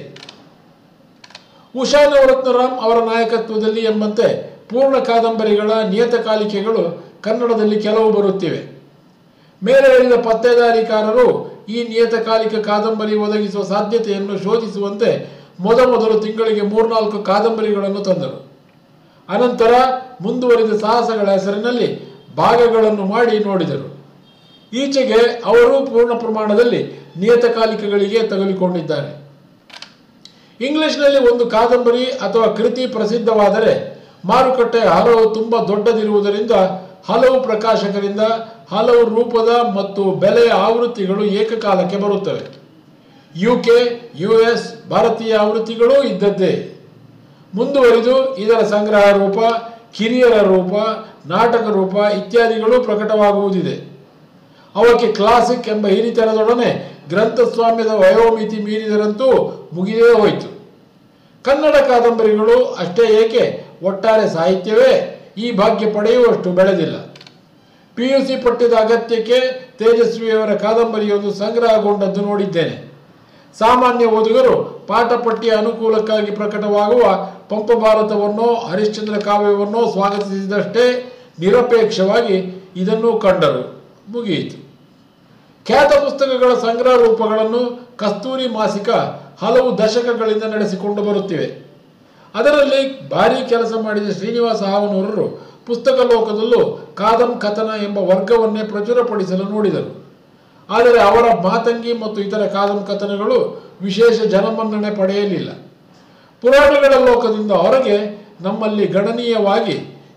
ಉಷಾ ನವರತ್ನರಾಮ್ ಅವರ ನಾಯಕತ್ವದಲ್ಲಿ ಎಂಬಂತೆ ಪೂರ್ಣ ಕಾದಂಬರಿಗಳ ನಿಯತಕಾಲಿಕೆಗಳು ಕನ್ನಡದಲ್ಲಿ ಕೆಲವು ಬರುತ್ತಿವೆ. ಮೇಲೆ ಹೇಳಿದ ಪತ್ತೇದಾರಿಕಾರರು ಈ ನಿಯತಕಾಲಿಕ ಕಾದಂಬರಿ ಒದಗಿಸುವ ಸಾಧ್ಯತೆಯನ್ನು ಶೋಧಿಸುವಂತೆ ಮೊದಮೊದಲು ತಿಂಗಳಿಗೆ ಮೂರ್ನಾಲ್ಕು ಕಾದಂಬರಿಗಳನ್ನು ತಂದರು. ಅನಂತರ ಮುಂದುವರಿದ ಸಾಹಸಗಳ ಹೆಸರಿನಲ್ಲಿ ಭಾಗಗಳನ್ನು ಮಾಡಿ ನೋಡಿದರು. ಈಚೆಗೆ ಅವರು ಪೂರ್ಣ ಪ್ರಮಾಣದಲ್ಲಿ ನಿಯತಕಾಲಿಕೆಗಳಿಗೆ ತಗುಲಿಕೊಂಡಿದ್ದಾರೆ. ಇಂಗ್ಲಿಷ್ನಲ್ಲಿ ಒಂದು ಕಾದಂಬರಿ ಅಥವಾ ಕೃತಿ ಪ್ರಸಿದ್ಧವಾದರೆ ಮಾರುಕಟ್ಟೆ ಹಲವು ತುಂಬ ದೊಡ್ಡದಿರುವುದರಿಂದ ಹಲವು ಪ್ರಕಾಶಕರಿಂದ ಹಲವು ರೂಪದ ಮತ್ತು ಬೆಲೆಯ ಆವೃತ್ತಿಗಳು ಏಕಕಾಲಕ್ಕೆ ಬರುತ್ತವೆ. ಯು ಕೆ, ಯು ಎಸ್, ಭಾರತೀಯ ಆವೃತ್ತಿಗಳೂ ಇದ್ದದ್ದೇ. ಮುಂದುವರಿದು ಇದರ ಸಂಗ್ರಹ ರೂಪ, ಕಿರಿಯರ ರೂಪ, ನಾಟಕ ರೂಪ ಇತ್ಯಾದಿಗಳು ಪ್ರಕಟವಾಗುವುದಿದೆ. ಅವಕ್ಕೆ ಕ್ಲಾಸಿಕ್ ಎಂಬ ಹಿರಿತನದೊಡನೆ ಗ್ರಂಥಸ್ವಾಮ್ಯದ ವಯೋಮಿತಿ ಮೀರಿದರಂತೂ ಮುಗಿದೇ ಹೋಯಿತು. ಕನ್ನಡ ಕಾದಂಬರಿಗಳು ಅಷ್ಟೇ ಏಕೆ, ಒಟ್ಟಾರೆ ಸಾಹಿತ್ಯವೇ ಈ ಭಾಗ್ಯ ಪಡೆಯುವಷ್ಟು ಬೆಳೆದಿಲ್ಲ. ಪಿ ಯು ಸಿ ಪಠ್ಯದ ಅಗತ್ಯಕ್ಕೆ ತೇಜಸ್ವಿಯವರ ಕಾದಂಬರಿಯೊಂದು ಸಂಗ್ರಹಗೊಂಡದ್ದು ನೋಡಿದ್ದೇನೆ. ಸಾಮಾನ್ಯ ಓದುಗರು ಪಾಠ ಪಠ್ಯ ಅನುಕೂಲಕ್ಕಾಗಿ ಪ್ರಕಟವಾಗುವ ಪಂಪ ಭಾರತವನ್ನೋ ಹರಿಶ್ಚಂದ್ರ ಕಾವ್ಯವನ್ನೋ ಸ್ವಾಗತಿಸಿದಷ್ಟೇ ನಿರಪೇಕ್ಷವಾಗಿ ಇದನ್ನು ಕಂಡರು. ಮುಗಿಯಿತು. ಖ್ಯಾತ ಪುಸ್ತಕಗಳ ಸಂಗ್ರಹ ರೂಪಗಳನ್ನು ಕಸ್ತೂರಿ ಮಾಸಿಕ ಹಲವು ದಶಕಗಳಿಂದ ನಡೆಸಿಕೊಂಡು ಬರುತ್ತಿವೆ. ಅದರಲ್ಲಿ ಭಾರೀ ಕೆಲಸ ಮಾಡಿದ ಶ್ರೀನಿವಾಸ ಹಾವನೂರರು ಪುಸ್ತಕ ಲೋಕದಲ್ಲೂ ಕಾದಂ ಕಥನ ಎಂಬ ವರ್ಗವನ್ನೇ ಪ್ರಚುರಪಡಿಸಲು ನೋಡಿದರು. ಆದರೆ ಅವರ ಮಾತಂಗಿ ಮತ್ತು ಇತರ ಕಾದಂ ಕಥನಗಳು ವಿಶೇಷ ಜನಮನ್ನಣೆ ಪಡೆಯಲಿಲ್ಲ. ಪುರಾಣಗಳ ಲೋಕದಿಂದ ಹೊರಗೆ ನಮ್ಮಲ್ಲಿ ಗಣನೀಯವಾಗಿ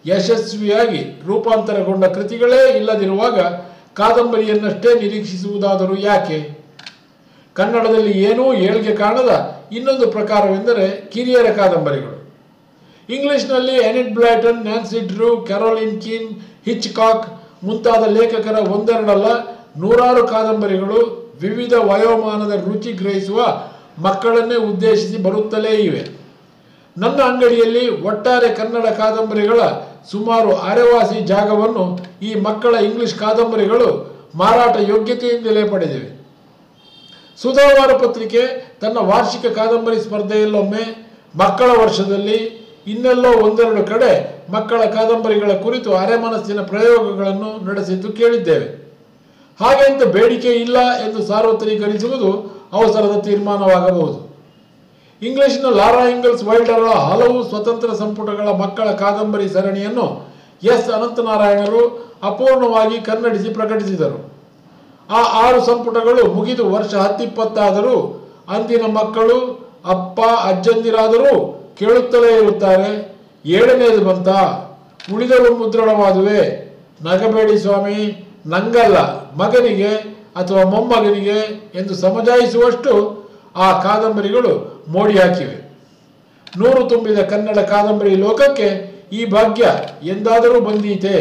ಯಶಸ್ವಿಯಾಗಿ ರೂಪಾಂತರಗೊಂಡ ಕೃತಿಗಳೇ ಇಲ್ಲದಿರುವಾಗ ಕಾದಂಬರಿಯನ್ನಷ್ಟೇ ನಿರೀಕ್ಷಿಸುವುದಾದರೂ ಯಾಕೆ? ಕನ್ನಡದಲ್ಲಿ ಏನೂ ಏಳ್ಗೆ ಕಾಣದ ಇನ್ನೊಂದು ಪ್ರಕಾರವೆಂದರೆ ಕಿರಿಯರ ಕಾದಂಬರಿಗಳು. ಇಂಗ್ಲಿಷ್ನಲ್ಲಿ Enid Blyton, Nancy Drew, Carolyn Keene, Hitchcock ಮುಂತಾದ ಲೇಖಕರ ಒಂದೆರಡಲ್ಲ ನೂರಾರು ಕಾದಂಬರಿಗಳು ವಿವಿಧ ವಯೋಮಾನದ ರುಚಿ ಗ್ರಹಿಸುವ ಮಕ್ಕಳನ್ನೇ ಉದ್ದೇಶಿಸಿ ಬರುತ್ತಲೇ ಇವೆ. ನನ್ನ ಅಂಗಡಿಯಲ್ಲಿ ಒಟ್ಟಾರೆ ಕನ್ನಡ ಕಾದಂಬರಿಗಳ ಸುಮಾರು ಅರೆವಾಸಿ ಜಾಗವನ್ನು ಈ ಮಕ್ಕಳ ಇಂಗ್ಲಿಷ್ ಕಾದಂಬರಿಗಳು ಮಾರಾಟ ಯೋಗ್ಯತೆಯಿಂದಲೇ ಪಡೆದಿವೆ. ಸುಧಾವಾರ ಪತ್ರಿಕೆ ತನ್ನ ವಾರ್ಷಿಕ ಕಾದಂಬರಿ ಸ್ಪರ್ಧೆಯಲ್ಲೊಮ್ಮೆ, ಮಕ್ಕಳ ವರ್ಷದಲ್ಲಿ ಇನ್ನೆಲ್ಲೋ ಒಂದೆರಡು ಕಡೆ ಮಕ್ಕಳ ಕಾದಂಬರಿಗಳ ಕುರಿತು ಅರೆಮನಸ್ಸಿನ ಪ್ರಯೋಗಗಳನ್ನು ನಡೆಸಿದ್ದು ಕೇಳಿದ್ದೇವೆ. ಹಾಗೆಂತ ಬೇಡಿಕೆ ಇಲ್ಲ ಎಂದು ಸಾರ್ವತ್ರೀಕರಿಸುವುದು ಅವಸರದ ತೀರ್ಮಾನವಾಗಬಹುದು. ಇಂಗ್ಲಿಷ್ನ ಲಾರಾ ಇಂಗಲ್ಸ್ ವೈಲ್ಡರ್ಗಳ ಹಲವು ಸ್ವತಂತ್ರ ಸಂಪುಟಗಳ ಮಕ್ಕಳ ಕಾದಂಬರಿ ಸರಣಿಯನ್ನು ಎಸ್ ಅನಂತನಾರಾಯಣರು ಅಪೂರ್ಣವಾಗಿ ಕನ್ನಡಿಸಿ ಪ್ರಕಟಿಸಿದರು. ಆ ಆರು ಸಂಪುಟಗಳು ಮುಗಿದು ವರ್ಷ ಹತ್ತಿಪ್ಪತ್ತಾದರೂ ಅಂದಿನ ಮಕ್ಕಳು ಅಪ್ಪ ಅಜ್ಜಂದಿರಾದರೂ ಕೇಳುತ್ತಲೇ ಇರುತ್ತಾರೆ, ಏಳನೇದು ಬಂತ, ಉಳಿದವು ಮುದ್ರಣವಾದುವೆ, ನಗಬೇಡಿ ಸ್ವಾಮಿ, ನಂಗಲ್ಲ ಮಗನಿಗೆ ಅಥವಾ ಮೊಮ್ಮಗನಿಗೆ ಎಂದು ಸಮಜಾಯಿಸುವಷ್ಟು ಆ ಕಾದಂಬರಿಗಳು ಮೋಡಿ ಹಾಕಿವೆ. ನೂರು ತುಂಬಿದ ಕನ್ನಡ ಕಾದಂಬರಿ ಲೋಕಕ್ಕೆ ಈ ಭಾಗ್ಯ ಎಂದಾದರೂ ಬಂದೀತೆ?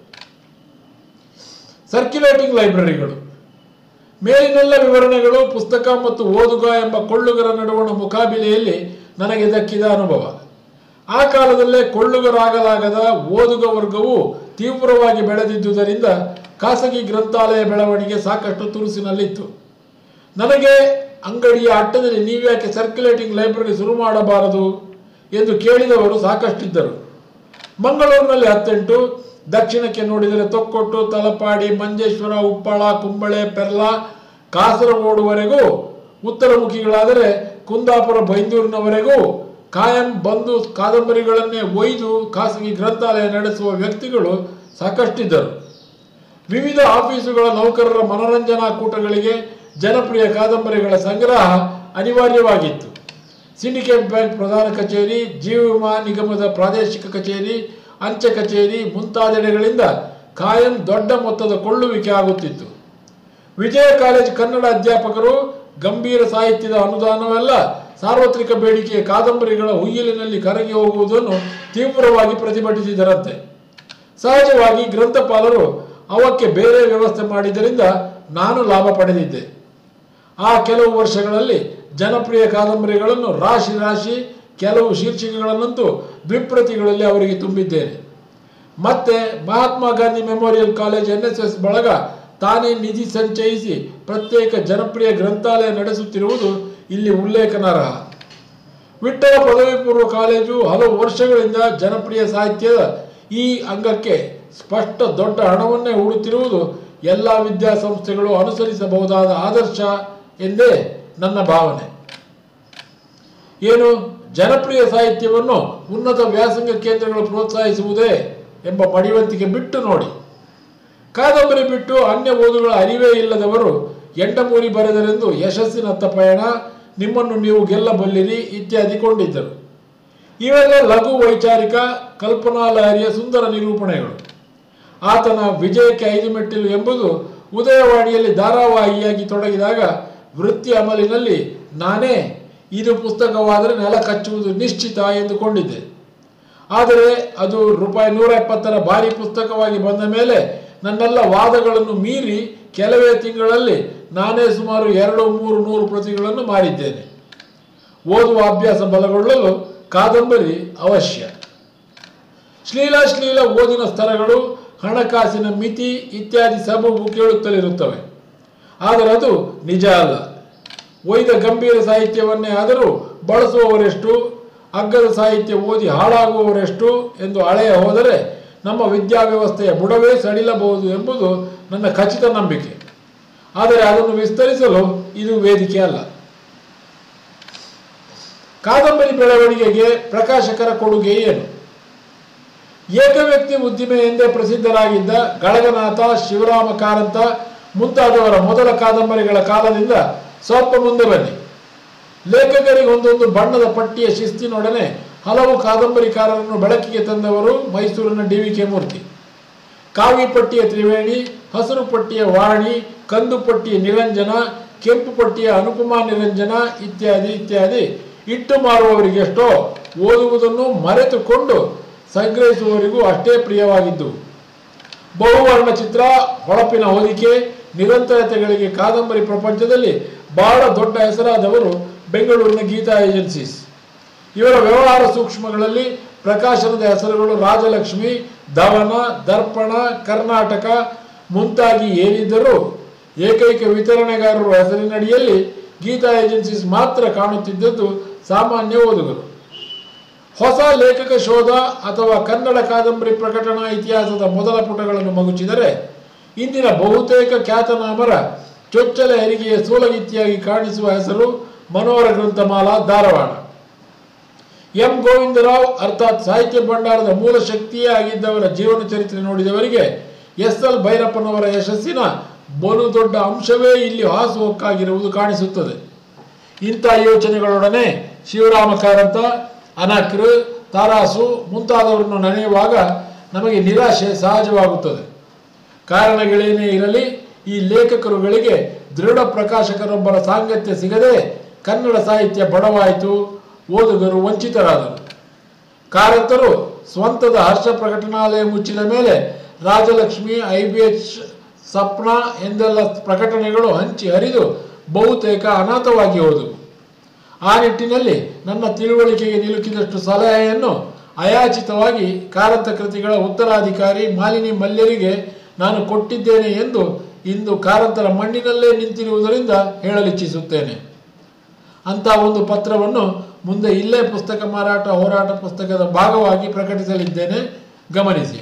ಸರ್ಕ್ಯುಲೇಟಿಂಗ್ ಲೈಬ್ರರಿಗಳು. ಮೇಲಿನೆಲ್ಲ ವಿವರಣೆಗಳು ಪುಸ್ತಕ ಮತ್ತು ಓದುಗ ಎಂಬ ಕೊಳ್ಳುಗರ ನಡುವಣ ಮುಖಾಬಿಲೆಯಲ್ಲಿ ನನಗೆ ದಕ್ಕಿದ ಅನುಭವ. ಆ ಕಾಲದಲ್ಲೇ ಕೊಳ್ಳುಗರಾಗಲಾಗದ ಓದುಗ ವರ್ಗವು ತೀವ್ರವಾಗಿ ಬೆಳೆದಿದ್ದುದರಿಂದ ಖಾಸಗಿ ಗ್ರಂಥಾಲಯ ಬೆಳವಣಿಗೆ ಸಾಕಷ್ಟು ತುರುಸಿನಲ್ಲಿತ್ತು. ನನಗೆ ಅಂಗಡಿಯ ಅಟ್ಟದಲ್ಲಿ ನೀವ್ಯಾಕೆ ಸರ್ಕ್ಯುಲೇಟಿಂಗ್ ಲೈಬ್ರರಿ ಶುರು ಮಾಡಬಾರದು ಎಂದು ಕೇಳಿದವರು ಸಾಕಷ್ಟಿದ್ದರು. ಮಂಗಳೂರಿನಲ್ಲಿ ಹತ್ತೆಂಟು, ದಕ್ಷಿಣಕ್ಕೆ ನೋಡಿದರೆ ತೊಕ್ಕೊಟ್ಟು, ತಲಪಾಡಿ, ಮಂಜೇಶ್ವರ, ಉಪ್ಪಳ, ಕುಂಬಳೆ, ಪೆರ್ಲಾ, ಕಾಸರಗೋಡುವರೆಗೂ, ಉತ್ತರಮುಖಿಗಳಾದರೆ ಕುಂದಾಪುರ, ಬೈಂದೂರಿನವರೆಗೂ ಕಾಯಂ ಬಂದು ಕಾದಂಬರಿಗಳನ್ನೇ ಒಯ್ದು ಖಾಸಗಿ ಗ್ರಂಥಾಲಯ ನಡೆಸುವ ವ್ಯಕ್ತಿಗಳು ಸಾಕಷ್ಟಿದ್ದರು. ವಿವಿಧ ಆಫೀಸುಗಳ ನೌಕರರ ಮನರಂಜನಾ ಕೂಟಗಳಿಗೆ ಜನಪ್ರಿಯ ಕಾದಂಬರಿಗಳ ಸಂಗ್ರಹ ಅನಿವಾರ್ಯವಾಗಿತ್ತು. ಸಿಂಡಿಕೇಟ್ ಬ್ಯಾಂಕ್ ಪ್ರಧಾನ ಕಚೇರಿ, ಜೀವ ವಿಮಾ ನಿಗಮದ ಪ್ರಾದೇಶಿಕ ಕಚೇರಿ, ಅಂಚೆ ಕಚೇರಿ ಮುಂತಾದೆಡೆಗಳಿಂದ ಕಾಯಂ ದೊಡ್ಡ ಮೊತ್ತದ ಕೊಳ್ಳುವಿಕೆ ಆಗುತ್ತಿತ್ತು. ವಿಜಯ ಕಾಲೇಜ್ ಕನ್ನಡ ಅಧ್ಯಾಪಕರು ಗಂಭೀರ ಸಾಹಿತ್ಯದ ಅನುದಾನವೆಲ್ಲ ಸಾರ್ವತ್ರಿಕ ಬೇಡಿಕೆಯ ಕಾದಂಬರಿಗಳ ಹುಯ್ಯಲಿನಲ್ಲಿ ಕರಗಿ ಹೋಗುವುದನ್ನು ತೀವ್ರವಾಗಿ ಪ್ರತಿಭಟಿಸಿದರಂತೆ. ಸಹಜವಾಗಿ ಗ್ರಂಥಪಾಲರು ಅವಕ್ಕೆ ಬೇರೆ ವ್ಯವಸ್ಥೆ ಮಾಡಿದ್ದರಿಂದ ನಾನು ಲಾಭ ಪಡೆದಿದ್ದೆ. ಆ ಕೆಲವು ವರ್ಷಗಳಲ್ಲಿ ಜನಪ್ರಿಯ ಕಾದಂಬರಿಗಳನ್ನು ರಾಶಿ ರಾಶಿ, ಕೆಲವು ಶೀರ್ಷಿಕೆಗಳನ್ನಂತೂ ದ್ವಿಪ್ರತಿಗಳಲ್ಲಿ ಅವರಿಗೆ ತುಂಬಿದ್ದೇನೆ. ಮತ್ತೆ Mahatma Gandhi memorial college N S S ಬಳಗ ತಾನೇ ನಿಧಿ ಸಂಚಯಿಸಿ ಪ್ರತ್ಯೇಕ ಜನಪ್ರಿಯ ಗ್ರಂಥಾಲಯ ನಡೆಸುತ್ತಿರುವುದು ಇಲ್ಲಿ ಉಲ್ಲೇಖನಾರ್ಹ. ವಿಠ್ಠಲ ಪದವಿ ಪೂರ್ವ ಕಾಲೇಜು ಹಲವು ವರ್ಷಗಳಿಂದ ಜನಪ್ರಿಯ ಸಾಹಿತ್ಯದ ಈ ಅಂಗಕ್ಕೆ ಸ್ಪಷ್ಟ ದೊಡ್ಡ ಹಣವನ್ನೇ ಹೂಡುತ್ತಿರುವುದು ಎಲ್ಲ ವಿದ್ಯಾಸಂಸ್ಥೆಗಳು ಅನುಸರಿಸಬಹುದಾದ ಆದರ್ಶ ಎಂದೇ ನನ್ನ ಭಾವನೆ. ಏನು, ಜನಪ್ರಿಯ ಸಾಹಿತ್ಯವನ್ನು ಉನ್ನತ ವ್ಯಾಸಂಗ ಕೇಂದ್ರಗಳು ಪ್ರೋತ್ಸಾಹಿಸುವುದೇ ಎಂಬ ಮಡಿವಂತಿಕೆ ಬಿಟ್ಟು ನೋಡಿ. ಕಾದಂಬರಿ ಬಿಟ್ಟು ಅನ್ಯ ಓದುಗಳ ಅರಿವೇ ಇಲ್ಲದವರು ಎಂಡಮೂರಿ ಬರೆದರೆಂದು ಯಶಸ್ಸಿನತ್ತ ಪಯಣ, ನಿಮ್ಮನ್ನು ನೀವು ಗೆಲ್ಲಬಲ್ಲಿರಿ ಇತ್ಯಾದಿ ಕೊಂಡಿದ್ದರು. ಇವೆಲ್ಲ ಲಘು ವೈಚಾರಿಕ ಕಲ್ಪನಾ ಲಹರಿಯ ಸುಂದರ ನಿರೂಪಣೆಗಳು. ಆತನ ವಿಜಯಕ್ಕೆ ಐದು ಮೆಟ್ಟಿಲು ಎಂಬುದು ಉದಯವಾಣಿಯಲ್ಲಿ ಧಾರಾವಾಹಿಯಾಗಿ ತೊಡಗಿದಾಗ ವೃತ್ತಿ ಅಮಲಿನಲ್ಲಿ ನಾನೇ ಇದು ಪುಸ್ತಕವಾದರೆ ನೆಲ ಕಚ್ಚುವುದು ನಿಶ್ಚಿತ ಎಂದುಕೊಂಡಿದ್ದೆ. ಆದರೆ ಅದು ರೂಪಾಯಿ ನೂರ ಎಪ್ಪತ್ತರ ಭಾರಿ ಪುಸ್ತಕವಾಗಿ ಬಂದ ಮೇಲೆ ನನ್ನೆಲ್ಲ ವಾದಗಳನ್ನು ಮೀರಿ ಕೆಲವೇ ತಿಂಗಳಲ್ಲಿ ನಾನೇ ಸುಮಾರು ಎರಡು ಮೂರು ನೂರು ಪ್ರತಿಗಳನ್ನು ಮಾರಿದ್ದೇನೆ. ಓದುವ ಅಭ್ಯಾಸ ಬಲಗೊಳ್ಳಲು ಕಾದಂಬರಿ ಅವಶ್ಯ. ಶ್ಲೀಲಾಶ್ಲೀಲ ಓದಿನ ಸ್ತರಗಳು, ಹಣಕಾಸಿನ ಮಿತಿ ಇತ್ಯಾದಿ ಸಬೂಬು ಕೇಳುತ್ತಲಿರುತ್ತವೆ. ಆದರೆ ಅದು ನಿಜ ಅಲ್ಲ. ಒಯ್ದ ಗಂಭೀರ ಸಾಹಿತ್ಯವನ್ನೇ ಆದರೂ ಬಳಸುವವರೆಷ್ಟು, ಅಗ್ಗದ ಸಾಹಿತ್ಯ ಓದಿ ಹಾಳಾಗುವವರೆಷ್ಟು ಎಂದು ಅಳೆಯ ಹೋದರೆ ನಮ್ಮ ವಿದ್ಯಾವ್ಯವಸ್ಥೆಯ ಬುಡವೇ ಸಡಿಲಬಹುದು ಎಂಬುದು ನನ್ನ ಖಚಿತ ನಂಬಿಕೆ. ಆದರೆ ಅದನ್ನು ವಿಸ್ತರಿಸಲು ಇದು ವೇದಿಕೆ ಅಲ್ಲ. ಕಾದಂಬರಿ ಬೆಳವಣಿಗೆಗೆ ಪ್ರಕಾಶಕರ ಕೊಡುಗೆ ಏನು? ಏಕವ್ಯಕ್ತಿ ಉದ್ದಿಮೆ ಎಂದೇ ಪ್ರಸಿದ್ಧರಾಗಿದ್ದ ಗಳಗನಾಥ, ಶಿವರಾಮ ಕಾರಂತ ಮುಂತಾದವರ ಮೊದಲ ಕಾದಂಬರಿಗಳ ಕಾಲದಿಂದ ಸ್ವಲ್ಪ ಮುಂದೆ ಬನ್ನಿ. ಲೇಖಕರಿಗೆ ಒಂದೊಂದು ಬಣ್ಣದ ಪಟ್ಟಿಯ ಶಿಸ್ತಿನೊಡನೆ ಹಲವು ಕಾದಂಬರಿಕಾರರನ್ನು ಬೆಳಕಿಗೆ ತಂದವರು ಮೈಸೂರಿನ ಡಿ ವಿ ಕೆ ಮೂರ್ತಿ. ಕಾವಿ ಪಟ್ಟಿಯ ತ್ರಿವೇಣಿ, ಹಸಿರು ಪಟ್ಟಿಯ ವಾಣಿ, ಕಂದು ಪಟ್ಟಿಯ ನಿರಂಜನ, ಕೆಂಪು ಪಟ್ಟಿಯ ಅನುಪಮಾ ನಿರಂಜನ ಇತ್ಯಾದಿ ಇತ್ಯಾದಿ ಇಟ್ಟು ಮಾರುವವರಿಗೆಷ್ಟೋ ಓದುವುದನ್ನು ಮರೆತುಕೊಂಡು ಸಂಗ್ರಹಿಸುವವರಿಗೂ ಅಷ್ಟೇ ಪ್ರಿಯವಾಗಿದ್ದು. ಬಹುವರ್ಣ ಚಿತ್ರ, ಹೊಳಪಿನ ಹೊದಿಕೆ, ನಿರಂತರತೆಗಳಿಗೆ ಕಾದಂಬರಿ ಪ್ರಪಂಚದಲ್ಲಿ ಬಹಳ ದೊಡ್ಡ ಹೆಸರಾದವರು ಬೆಂಗಳೂರಿನ ಗೀತಾ ಏಜೆನ್ಸೀಸ್. ಇವರ ವ್ಯವಹಾರ ಸೂಕ್ಷ್ಮಗಳಲ್ಲಿ ಪ್ರಕಾಶನದ ಹೆಸರುಗಳು ರಾಜಲಕ್ಷ್ಮಿ, ಧವನ, ದರ್ಪಣ, ಕರ್ನಾಟಕ ಮುಂತಾಗಿ ಏನಿದ್ದರೂ ಏಕೈಕ ವಿತರಣೆಗಾರರ ಹೆಸರಿನಡಿಯಲ್ಲಿ ಗೀತಾ ಏಜೆನ್ಸೀಸ್ ಮಾತ್ರ ಕಾಣುತ್ತಿದ್ದದ್ದು ಸಾಮಾನ್ಯ ಓದುಗರು. ಹೊಸ ಲೇಖಕ ಶೋಧ ಅಥವಾ ಕನ್ನಡ ಕಾದಂಬರಿ ಪ್ರಕಟಣಾ ಇತಿಹಾಸದ ಮೊದಲ ಪುಟಗಳನ್ನು ಮಗುಚಿದರೆ ಇಂದಿನ ಬಹುತೇಕ ಖ್ಯಾತನಾಮರ ಚೊಚ್ಚಲ ಹೆರಿಗೆಯ ಸೂಲಗಿತ್ತಿಯಾಗಿ ಕಾಣಿಸುವ ಹೆಸರು ಮನೋಹರ ಗ್ರಂಥಮಾಲಾ, ಧಾರವಾಡ. ಎಂ ಗೋವಿಂದರಾವ್ ಅರ್ಥಾತ್ ಸಾಹಿತ್ಯ ಭಂಡಾರದ ಮೂಲ ಶಕ್ತಿಯೇ ಆಗಿದ್ದವರ ಜೀವನ ಚರಿತ್ರೆ ನೋಡಿದವರಿಗೆ ಎಸ್ ಎಲ್ ಭೈರಪ್ಪನವರ ಯಶಸ್ಸಿನ ಬಲು ದೊಡ್ಡ ಅಂಶವೇ ಇಲ್ಲಿ ಹಾಸುಹೊಕ್ಕಾಗಿರುವುದು ಕಾಣಿಸುತ್ತದೆ. ಇಂಥ ಯೋಚನೆಗಳೊಡನೆ ಶಿವರಾಮ ಕಾರಂತ, ಅನಕೃ, ತಾರಾಸು ಮುಂತಾದವರನ್ನು ನೆನೆಯುವಾಗ ನಮಗೆ ನಿರಾಶೆ ಸಹಜವಾಗುತ್ತದೆ. ಕಾರಣಗಳೇನೇ ಇರಲಿ, ಈ ಲೇಖಕರುಗಳಿಗೆ ದೃಢ ಪ್ರಕಾಶಕರೊಬ್ಬರ ಸಾಂಗತ್ಯ ಸಿಗದೆ ಕನ್ನಡ ಸಾಹಿತ್ಯ ಬಡವಾಯಿತು, ಓದುಗರು ವಂಚಿತರಾದರು. ಕಾರಂತರು ಸ್ವಂತದ ಹರ್ಷ ಪ್ರಕಟಣಾಲಯ ಮುಚ್ಚಿದ ಮೇಲೆ Rajalakshmi, I B H, Sapna ಎಂದೆಲ್ಲ ಪ್ರಕಟಣೆಗಳು ಹಂಚಿ ಹರಿದು ಬಹುತೇಕ ಅನಾಥವಾಗಿ ಹೋದವು. ಆ ನಿಟ್ಟಿನಲ್ಲಿ ನನ್ನ ತಿಳುವಳಿಕೆಗೆ ನಿಲುಕಿದಷ್ಟು ಸಲಹೆಯನ್ನು ಅಯಾಚಿತವಾಗಿ ಕಾರಂತ ಕೃತಿಗಳ ಉತ್ತರಾಧಿಕಾರಿ ಮಾಲಿನಿ ಮಲ್ಯರಿಗೆ ನಾನು ಕೊಟ್ಟಿದ್ದೇನೆ ಎಂದು ಇಂದು ಕಾರಂತರ ಮಣ್ಣಿನಲ್ಲೇ ನಿಂತಿರುವುದರಿಂದ ಹೇಳಲಿಚ್ಛಿಸುತ್ತೇನೆ. ಅಂಥ ಒಂದು ಪತ್ರವನ್ನು ಮುಂದೆ ಇಲ್ಲೇ ಪುಸ್ತಕ ಮಾರಾಟ ಹೋರಾಟ ಪುಸ್ತಕದ ಭಾಗವಾಗಿ ಪ್ರಕಟಿಸಲಿದ್ದೇನೆ, ಗಮನಿಸಿ.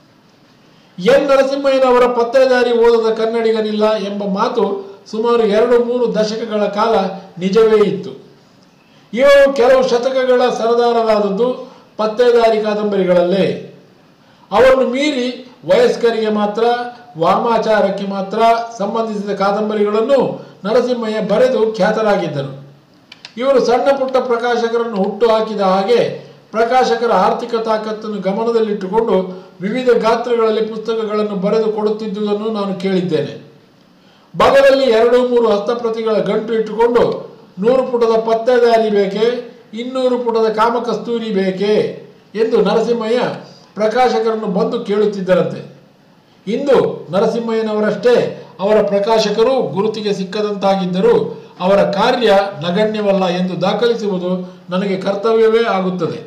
ಎನ್ ನರಸಿಂಹಯ್ಯನವರ ಪತ್ತೇದಾರಿ ಓದದ ಕನ್ನಡಿಗನಿಲ್ಲ ಎಂಬ ಮಾತು ಸುಮಾರು ಎರಡು ಮೂರು ದಶಕಗಳ ಕಾಲ ನಿಜವೇ ಇತ್ತು. ಇವರು ಕೆಲವು ಶತಕಗಳ ಸರದಾರರಾದದ್ದು ಪತ್ತೇದಾರಿ ಕಾದಂಬರಿಗಳಲ್ಲೇ. ಅವರನ್ನು ಮೀರಿ ವಯಸ್ಕರಿಗೆ ಮಾತ್ರ, ವಾಮಾಚಾರಕ್ಕೆ ಮಾತ್ರ ಸಂಬಂಧಿಸಿದ ಕಾದಂಬರಿಗಳನ್ನು ನರಸಿಂಹಯ್ಯ ಬರೆದು ಖ್ಯಾತರಾಗಿದ್ದರು. ಇವರು ಸಣ್ಣ ಪುಟ್ಟ ಪ್ರಕಾಶಕರನ್ನು ಹುಟ್ಟು ಹಾಕಿದ ಹಾಗೆ ಪ್ರಕಾಶಕರ ಆರ್ಥಿಕ ತಾಕತ್ತನ್ನು ಗಮನದಲ್ಲಿಟ್ಟುಕೊಂಡು ವಿವಿಧ ಗಾತ್ರಗಳಲ್ಲಿ ಪುಸ್ತಕಗಳನ್ನು ಬರೆದು ಕೊಡುತ್ತಿದ್ದುದನ್ನು ನಾನು ಕೇಳಿದ್ದೇನೆ. ಬಗಲಲ್ಲಿ ಎರಡು ಮೂರು ಹಸ್ತಪ್ರತಿಗಳ ಗಂಟು ಇಟ್ಟುಕೊಂಡು ನೂರು ಪುಟದ ಪತ್ತೇದಾರಿ ಬೇಕೆ, ಇನ್ನೂರು ಪುಟದ ಕಾಮಕಸ್ತೂರಿ ಬೇಕೆ ಎಂದು ನರಸಿಂಹಯ್ಯ ಪ್ರಕಾಶಕರನ್ನು ಬಂದು ಕೇಳುತ್ತಿದ್ದರಂತೆ. ಇಂದು ನರಸಿಂಹಯ್ಯನವರಷ್ಟೇ ಅವರ ಪ್ರಕಾಶಕರು ಗುರುತಿಗೆ ಸಿಕ್ಕದಂತಾಗಿದ್ದರೂ ಅವರ ಕಾರ್ಯ ನಗಣ್ಯವಲ್ಲ ಎಂದು ದಾಖಲಿಸುವುದು ನನಗೆ ಕರ್ತವ್ಯವೇ ಆಗುತ್ತದೆ.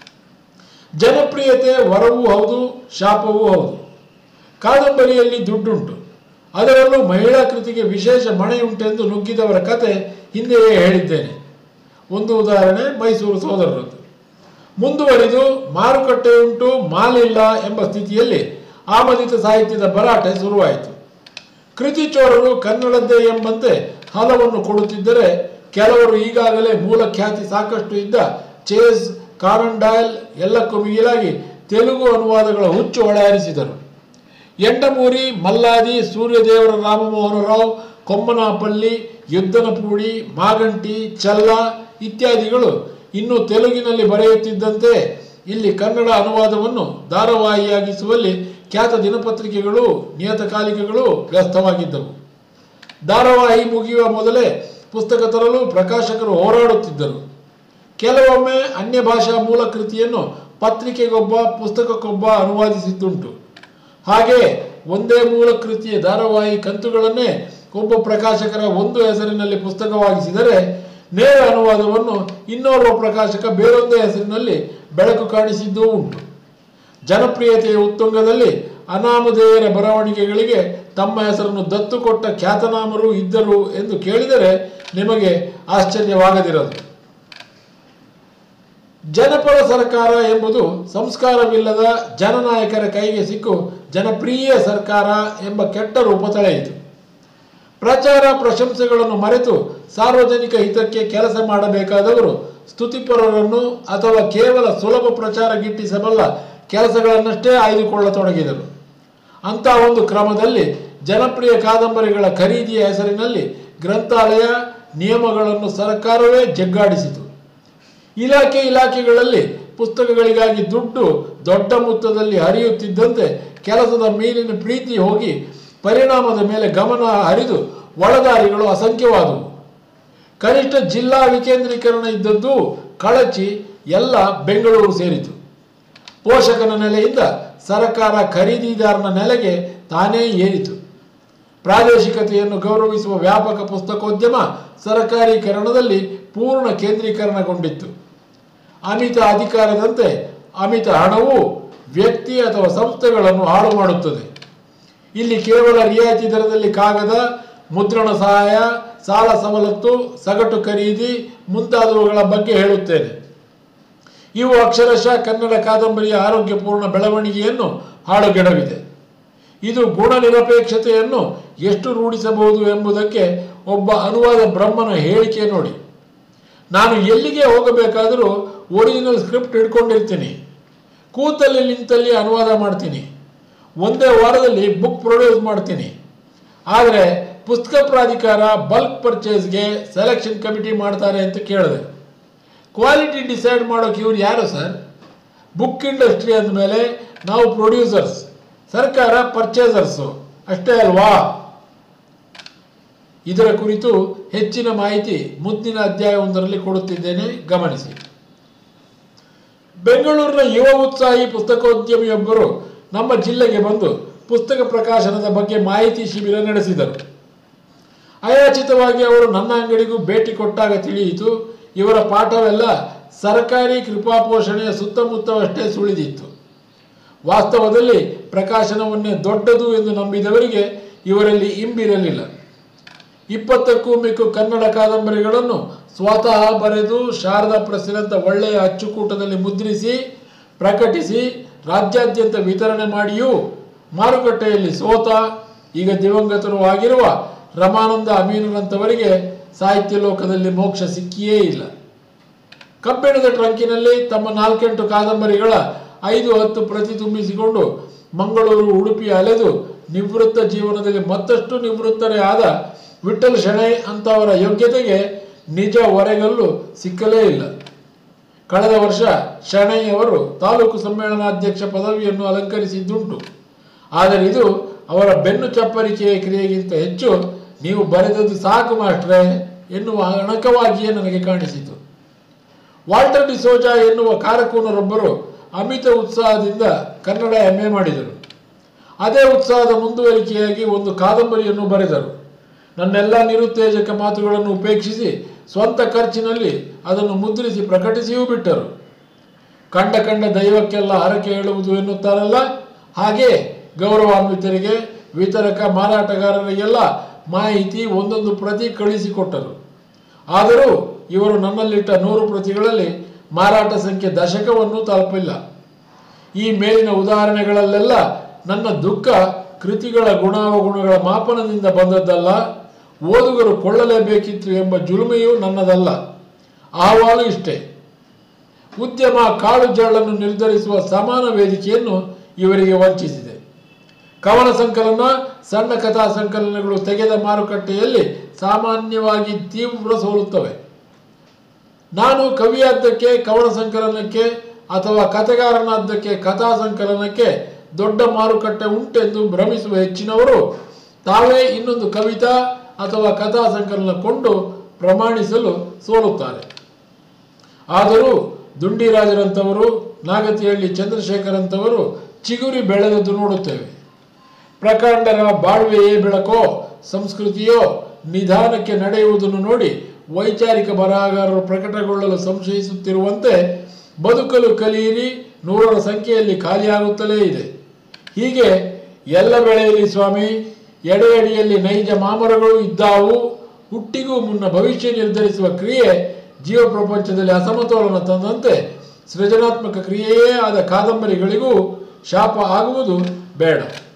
ಜನಪ್ರಿಯತೆ ವರವೂ ಹೌದು, ಶಾಪವೂ ಹೌದು. ಕಾದಂಬರಿಯಲ್ಲಿ ದುಡ್ಡುಂಟು, ಅದರಲ್ಲೂ ಮಹಿಳಾ ಕೃತಿಗೆ ವಿಶೇಷ ಮಣೆಯುಂಟೆಂದು ನುಗ್ಗಿದವರ ಕತೆ ಹಿಂದೆಯೇ ಹೇಳಿದ್ದೇನೆ. ಒಂದು ಉದಾಹರಣೆ ಮೈಸೂರು ಸೋದರರದ್ದು. ಮುಂದುವರಿದು ಮಾರುಕಟ್ಟೆಯುಂಟು, ಮಾಲಿಲ್ಲ ಎಂಬ ಸ್ಥಿತಿಯಲ್ಲಿ ಆಮದಿತ ಸಾಹಿತ್ಯದ ಭರಾಟೆ ಶುರುವಾಯಿತು. ಕೃತಿ ಚೋರರು ಕನ್ನಡದ್ದೇ ಎಂಬಂತೆ ಹಲವನ್ನು ಕೊಡುತ್ತಿದ್ದರೆ ಕೆಲವರು ಈಗಾಗಲೇ ಮೂಲ ಖ್ಯಾತಿ ಸಾಕಷ್ಟು ಇದ್ದ ಚೇಸ್, ಕಾನನ್ ಡಾಯಲ್ ಎಲ್ಲಕ್ಕೂ ಮಿಗಿಲಾಗಿ ತೆಲುಗು ಅನುವಾದಗಳ ಹುಚ್ಚು ಹೊಳೆಹರಿಸಿದರು. ಎಂಡಮೂರಿ, ಮಲ್ಲಾದಿ, ಸೂರ್ಯದೇವರ ರಾಮಮೋಹನ ರಾವ್, ಕೊಮ್ಮನಾಪಲ್ಲಿ, ಯುದ್ದನಪೂಡಿ, ಮಾಗಂಟಿ, ಚಲ್ಲ ಇತ್ಯಾದಿಗಳು ಇನ್ನು ತೆಲುಗಿನಲ್ಲಿ ಬರೆಯುತ್ತಿದ್ದಂತೆ ಇಲ್ಲಿ ಕನ್ನಡ ಅನುವಾದವನ್ನು ಧಾರಾವಾಹಿಯಾಗಿಸುವಲ್ಲಿ ಖ್ಯಾತ ದಿನಪತ್ರಿಕೆಗಳು, ನಿಯತಕಾಲಿಕೆಗಳು ವ್ಯಸ್ತವಾಗಿದ್ದವು. ಧಾರಾವಾಹಿ ಮುಗಿಯುವ ಮೊದಲೇ ಪುಸ್ತಕ ತರಲು ಪ್ರಕಾಶಕರು ಹೋರಾಡುತ್ತಿದ್ದರು. ಕೆಲವೊಮ್ಮೆ ಅನ್ಯ ಭಾಷಾ ಮೂಲ ಕೃತಿಯನ್ನು ಪತ್ರಿಕೆಗೊಬ್ಬ, ಪುಸ್ತಕಕ್ಕೊಬ್ಬ ಅನುವಾದಿಸಿದ್ದುಂಟು. ಹಾಗೆ ಒಂದೇ ಮೂಲ ಕೃತಿಯ ಧಾರಾವಾಹಿ ಕಂತುಗಳನ್ನೇ ಒಬ್ಬ ಪ್ರಕಾಶಕರ ಒಂದು ಹೆಸರಿನಲ್ಲಿ ಪುಸ್ತಕವಾಗಿಸಿದರೆ ನೇರ ಅನುವಾದವನ್ನು ಇನ್ನೋರ್ವ ಪ್ರಕಾಶಕ ಬೇರೊಂದೇ ಹೆಸರಿನಲ್ಲಿ ಬೆಳಕು ಕಾಣಿಸಿದ್ದೂ ಉಂಟು. ಜನಪ್ರಿಯತೆಯ ಉತ್ತುಂಗದಲ್ಲಿ ಅನಾಮಧೇಯರ ಬರವಣಿಗೆಗಳಿಗೆ ತಮ್ಮ ಹೆಸರನ್ನು ದತ್ತು ಕೊಟ್ಟ ಖ್ಯಾತನಾಮರು ಇದ್ದರು ಎಂದು ಕೇಳಿದರೆ ನಿಮಗೆ ಆಶ್ಚರ್ಯವಾಗದಿರದು. ಜನಪರ ಸರ್ಕಾರ ಎಂಬುದು ಸಂಸ್ಕಾರವಿಲ್ಲದ ಜನನಾಯಕರ ಕೈಗೆ ಸಿಕ್ಕು ಜನಪ್ರಿಯ ಸರ್ಕಾರ ಎಂಬ ಕೆಟ್ಟ ರೂಪ ತಳೆಯಿತು. ಪ್ರಚಾರ ಪ್ರಶಂಸೆಗಳನ್ನು ಮರೆತು ಸಾರ್ವಜನಿಕ ಹಿತಕ್ಕೆ ಕೆಲಸ ಮಾಡಬೇಕಾದವರು ಸ್ತುತಿಪರರನ್ನು ಅಥವಾ ಕೇವಲ ಸುಲಭ ಪ್ರಚಾರ ಗಿಟ್ಟಿಸಬಲ್ಲ ಕೆಲಸಗಳನ್ನಷ್ಟೇ ಆಯ್ದುಕೊಳ್ಳತೊಡಗಿದರು. ಅಂಥ ಒಂದು ಕ್ರಮದಲ್ಲಿ ಜನಪ್ರಿಯ ಕಾದಂಬರಿಗಳ ಖರೀದಿಯ ಹೆಸರಿನಲ್ಲಿ ಗ್ರಂಥಾಲಯ ನಿಯಮಗಳನ್ನು ಸರ್ಕಾರವೇ ಜಗ್ಗಾಡಿಸಿತು. ಇಲಾಖೆ ಇಲಾಖೆಗಳಲ್ಲಿ ಪುಸ್ತಕಗಳಿಗಾಗಿ ದುಡ್ಡು ದೊಡ್ಡ ಮೊತ್ತದಲ್ಲಿ ಹರಿಯುತ್ತಿದ್ದಂತೆ ಕೆಲಸದ ಮೇಲಿನ ಪ್ರೀತಿ ಹೋಗಿ ಪರಿಣಾಮದ ಮೇಲೆ ಗಮನ ಹರಿದು ಒಳದಾರಿಗಳು ಅಸಂಖ್ಯವಾದವು. ಕನಿಷ್ಠ ಜಿಲ್ಲಾ ವಿಕೇಂದ್ರೀಕರಣ ಇದ್ದದ್ದು ಕಳಚಿ ಎಲ್ಲ ಬೆಂಗಳೂರು ಸೇರಿತು. ಪೋಷಕನ ನೆಲೆಯಿಂದ ಸರಕಾರ ಖರೀದಿದಾರನ ನೆಲೆಗೆ ತಾನೇ ಏರಿತು. ಪ್ರಾದೇಶಿಕತೆಯನ್ನು ಗೌರವಿಸುವ ವ್ಯಾಪಕ ಪುಸ್ತಕೋದ್ಯಮ ಸರಕಾರೀಕರಣದಲ್ಲಿ ಪೂರ್ಣ ಕೇಂದ್ರೀಕರಣಗೊಂಡಿತ್ತು. ಅಮಿತ ಅಧಿಕಾರದಂತೆ ಅಮಿತ ಹಣವು ವ್ಯಕ್ತಿ ಅಥವಾ ಸಂಸ್ಥೆಗಳನ್ನು ಹಾಳು ಮಾಡುತ್ತದೆ. ಇಲ್ಲಿ ಕೇವಲ ರಿಯಾಯಿತಿ ದರದಲ್ಲಿ ಕಾಗದ, ಮುದ್ರಣ ಸಹಾಯ, ಸಾಲ ಸವಲತ್ತು, ಸಗಟು ಖರೀದಿ ಮುಂತಾದವುಗಳ ಬಗ್ಗೆ ಹೇಳುತ್ತೇನೆ. ಇವು ಅಕ್ಷರಶಃ ಕನ್ನಡ ಕಾದಂಬರಿಯ ಆರೋಗ್ಯಪೂರ್ಣ ಬೆಳವಣಿಗೆಯನ್ನು ಹಾಳುಗೆಡವಿದೆ. ಇದು ಗುಣನಿರಪೇಕ್ಷತೆಯನ್ನು ಎಷ್ಟು ರೂಢಿಸಬಹುದು ಎಂಬುದಕ್ಕೆ ಒಬ್ಬ ಅನುವಾದ ಬ್ರಹ್ಮನ ಹೇಳಿಕೆ ನೋಡಿ. ನಾನು ಎಲ್ಲಿಗೆ ಹೋಗಬೇಕಾದರೂ ಒರಿಜಿನಲ್ ಸ್ಕ್ರಿಪ್ಟ್ ಹಿಡ್ಕೊಂಡಿರ್ತೀನಿ. ಕೂತಲ್ಲಿ ನಿಂತಲ್ಲಿ ಅನುವಾದ ಮಾಡ್ತೀನಿ. ಒಂದೇ ವಾರದಲ್ಲಿ ಬುಕ್ ಪ್ರೊಡ್ಯೂಸ್ ಮಾಡ್ತೀನಿ. ಆದರೆ ಪುಸ್ತಕ ಪ್ರಾಧಿಕಾರ ಬಲ್ಕ್ ಪರ್ಚೇಸ್ಗೆ ಸೆಲೆಕ್ಷನ್ ಕಮಿಟಿ ಮಾಡ್ತಾರೆ ಅಂತ ಕೇಳಿದೆ. ಕ್ವಾಲಿಟಿ ಡಿಸೈಡ್ ಮಾಡೋಕೆ ಇವ್ರು ಯಾರು ಸರ್? ಬುಕ್ ಇಂಡಸ್ಟ್ರಿ ಅಂದಮೇಲೆ ನಾವು ಪ್ರೊಡ್ಯೂಸರ್ಸ್, ಸರ್ಕಾರ ಪರ್ಚೇಸರ್ಸು ಅಷ್ಟೇ ಅಲ್ವಾ? ಇದರ ಕುರಿತು ಹೆಚ್ಚಿನ ಮಾಹಿತಿ ಮುಂದಿನ ಅಧ್ಯಾಯವೊಂದರಲ್ಲಿ ಕೊಡುತ್ತಿದ್ದೇನೆ, ಗಮನಿಸಿ. ಬೆಂಗಳೂರಿನ ಯುವ ಉತ್ಸಾಹಿ ಪುಸ್ತಕೋದ್ಯಮಿಯೊಬ್ಬರು ನಮ್ಮ ಜಿಲ್ಲೆಗೆ ಬಂದು ಪುಸ್ತಕ ಪ್ರಕಾಶನದ ಬಗ್ಗೆ ಮಾಹಿತಿ ಶಿಬಿರ ನಡೆಸಿದರು. ಅಯಾಚಿತವಾಗಿ ಅವರು ನನ್ನ ಅಂಗಡಿಗೂ ಭೇಟಿ ಕೊಟ್ಟಾಗ ತಿಳಿಯಿತು, ಇವರ ಪಾಠವೆಲ್ಲ ಸರ್ಕಾರಿ ಕೃಪಾಪೋಷಣೆಯ ಸುತ್ತಮುತ್ತವಷ್ಟೇ ಸುಳಿದಿತ್ತು. ವಾಸ್ತವದಲ್ಲಿ ಪ್ರಕಾಶನವನ್ನೇ ದೊಡ್ಡದು ಎಂದು ನಂಬಿದವರಿಗೆ ಇವರಲ್ಲಿ ಇಂಬಿರಲಿಲ್ಲ. ಇಪ್ಪತ್ತಕ್ಕೂ ಮಿಕ್ಕು ಕನ್ನಡ ಕಾದಂಬರಿಗಳನ್ನು ಸ್ವತಃ ಬರೆದು ಶಾರದಾ ಪ್ರೆಸ್ಸಿನಂಥ ಒಳ್ಳೆಯ ಅಚ್ಚುಕೂಟದಲ್ಲಿ ಮುದ್ರಿಸಿ ಪ್ರಕಟಿಸಿ ರಾಜ್ಯಾದ್ಯಂತ ವಿತರಣೆ ಮಾಡಿಯೂ ಮಾರುಕಟ್ಟೆಯಲ್ಲಿ ಸೋತ ಈಗ ದಿವಂಗತರು ಆಗಿರುವ ರಮಾನಂದ ಅಮೀನರಂಥವರಿಗೆ ಸಾಹಿತ್ಯ ಲೋಕದಲ್ಲಿ ಮೋಕ್ಷ ಸಿಕ್ಕಿಯೇ ಇಲ್ಲ. ಕಬ್ಬಿಣದ ಟ್ರಂಕಿನಲ್ಲಿ ತಮ್ಮ ನಾಲ್ಕೆಂಟು ಕಾದಂಬರಿಗಳ ಐದು ಹತ್ತು ಪ್ರತಿ ತುಂಬಿಸಿಕೊಂಡು ಮಂಗಳೂರು, ಉಡುಪಿ ಅಲೆದು ನಿವೃತ್ತ ಜೀವನದಲ್ಲಿ ಮತ್ತಷ್ಟು ನಿವೃತ್ತರೇ ಆದ ವಿಠಲ್ ಶೆಣೈ ಅಂತವರ ಯೋಗ್ಯತೆಗೆ ನಿಜ ಹೊರೆಗಲ್ಲು ಸಿಕ್ಕಲೇ ಇಲ್ಲ. ಕಳೆದ ವರ್ಷ ಶೆಣೈ ಅವರು ತಾಲೂಕು ಸಮ್ಮೇಳನಾಧ್ಯಕ್ಷ ಪದವಿಯನ್ನು ಅಲಂಕರಿಸಿದ್ದುಂಟು. ಆದರೆ ಇದು ಅವರ ಬೆನ್ನು ಚಪ್ಪರಿಕೆಯ ಕ್ರಿಯೆಗಿಂತ ಹೆಚ್ಚು ನೀವು ಬರೆದದ್ದು ಸಾಕು ಮಾಸ್ಟ್ರೇ ಎನ್ನುವ ಅಣಕವಾಗಿಯೇ ನನಗೆ ಕಾಣಿಸಿತು. ವಾಲ್ಟರ್ ಡಿಸೋಜಾ ಎನ್ನುವ ಕಾರಕೂನರೊಬ್ಬರು ಅಮಿತ ಉತ್ಸಾಹದಿಂದ ಕನ್ನಡ ಎಂ ಎ ಮಾಡಿದರು. ಅದೇ ಉತ್ಸಾಹದ ಮುಂದುವರಿಕೆಯಾಗಿ ಒಂದು ಕಾದಂಬರಿಯನ್ನು ಬರೆದರು. ನನ್ನೆಲ್ಲ ನಿರುತ್ತೇಜಕ ಮಾತುಗಳನ್ನು ಉಪೇಕ್ಷಿಸಿ ಸ್ವಂತ ಖರ್ಚಿನಲ್ಲಿ ಅದನ್ನು ಮುದ್ರಿಸಿ ಪ್ರಕಟಿಸಿಯೂ ಬಿಟ್ಟರು. ಕಂಡ ಕಂಡ ದೈವಕ್ಕೆಲ್ಲ ಹರಕೆ ಹೇಳುವುದು ಎನ್ನುತ್ತಾರಲ್ಲ, ಹಾಗೆ ಗೌರವಾನ್ವಿತರಿಗೆ, ವಿತರಕ, ಮಾರಾಟಗಾರರಿಗೆಲ್ಲ ಮಾಹಿತಿ ಒಂದೊಂದು ಪ್ರತಿ ಕಳಿಸಿಕೊಟ್ಟರು. ಆದರೂ ಇವರು ನನ್ನಲ್ಲಿಟ್ಟ ನೂರು ಪ್ರತಿಗಳಲ್ಲಿ ಮಾರಾಟ ಸಂಖ್ಯೆ ದಶಕವನ್ನು ತಲುಪಿಲ್ಲ. ಈ ಮೇಲಿನ ಉದಾಹರಣೆಗಳಲ್ಲೆಲ್ಲ ನನ್ನ ದುಃಖ ಕೃತಿಗಳ ಗುಣಾವಗುಣಗಳ ಮಾಪನದಿಂದ ಬಂದದ್ದಲ್ಲ, ಓದುಗರು ಕೊಳ್ಳಲೇಬೇಕಿತ್ತು ಎಂಬ ಜುಲುಮೆಯೂ ನನ್ನದಲ್ಲ. ಅಹವಾಲು ಇಷ್ಟೇ. ಉದ್ಯಮ ಕಾಳು ಜಳ್ಳನ್ನು ನಿರ್ಧರಿಸುವ ಸಮಾನ ವೇದಿಕೆಯನ್ನು ಇವರಿಗೆ ವಂಚಿಸಿದೆ. ಕವನ ಸಂಕಲನ, ಸಣ್ಣ ಕಥಾ ಸಂಕಲನಗಳು ತೆಗೆದ ಮಾರುಕಟ್ಟೆಯಲ್ಲಿ ಸಾಮಾನ್ಯವಾಗಿ ತೀವ್ರ ಸೋಲುತ್ತವೆ. ನಾನು ಕವಿಯಾದ್ದಕ್ಕೆ ಕವನ ಸಂಕಲನಕ್ಕೆ ಅಥವಾ ಕಥೆಗಾರನಾದ್ದಕ್ಕೆ ಕಥಾ ಸಂಕಲನಕ್ಕೆ ದೊಡ್ಡ ಮಾರುಕಟ್ಟೆ ಉಂಟೆಂದು ಭ್ರಮಿಸುವ ಹೆಚ್ಚಿನವರು ತಾವೇ ಇನ್ನೊಂದು ಕವಿತಾ ಅಥವಾ ಕಥಾ ಸಂಕಲನ ಕೊಂಡು ಪ್ರಮಾಣಿಸಲು ಸೋಲುತ್ತಾರೆ. ಆದರೂ ದುಂಡಿರಾಜರಂಥವರು, ನಾಗತಿಹಳ್ಳಿ ಚಂದ್ರಶೇಖರಂಥವರು ಚಿಗುರಿ ಬೆಳೆದದ್ದು ನೋಡುತ್ತೇವೆ. ಪ್ರಕಾಂಡರ ಬಾಳ್ವೆಯೇ ಬೆಳಕೋ ಸಂಸ್ಕೃತಿಯೋ ನಿಧಾನಕ್ಕೆ ನಡೆಯುವುದನ್ನು ನೋಡಿ ವೈಚಾರಿಕ ಬರಹಗಾರರು ಪ್ರಕಟಗೊಳ್ಳಲು ಸಂಶಯಿಸುತ್ತಿರುವಂತೆ ಬದುಕಲು ಕಲಿಯಿರಿ ನೂರರ ಸಂಖ್ಯೆಯಲ್ಲಿ ಖಾಲಿಯಾಗುತ್ತಲೇ ಇದೆ. ಹೀಗೆ ಎಲ್ಲ ಬೆಳೆಯಲಿ ಸ್ವಾಮಿ, ಎಡೆ ಅಡಿಯಲ್ಲಿ ನೈಜ ಮಾಮರಗಳು ಇದ್ದಾವು. ಹುಟ್ಟಿಗೂ ಮುನ್ನ ಭವಿಷ್ಯ ನಿರ್ಧರಿಸುವ ಕ್ರಿಯೆ ಜೀವ ಪ್ರಪಂಚದಲ್ಲಿ ಅಸಮತೋಲನ ತಂದಂತೆ ಸೃಜನಾತ್ಮಕ ಕ್ರಿಯೆಯೇ ಆದ ಕಾದಂಬರಿಗಳಿಗೂ ಶಾಪ ಆಗುವುದು ಬೇಡ.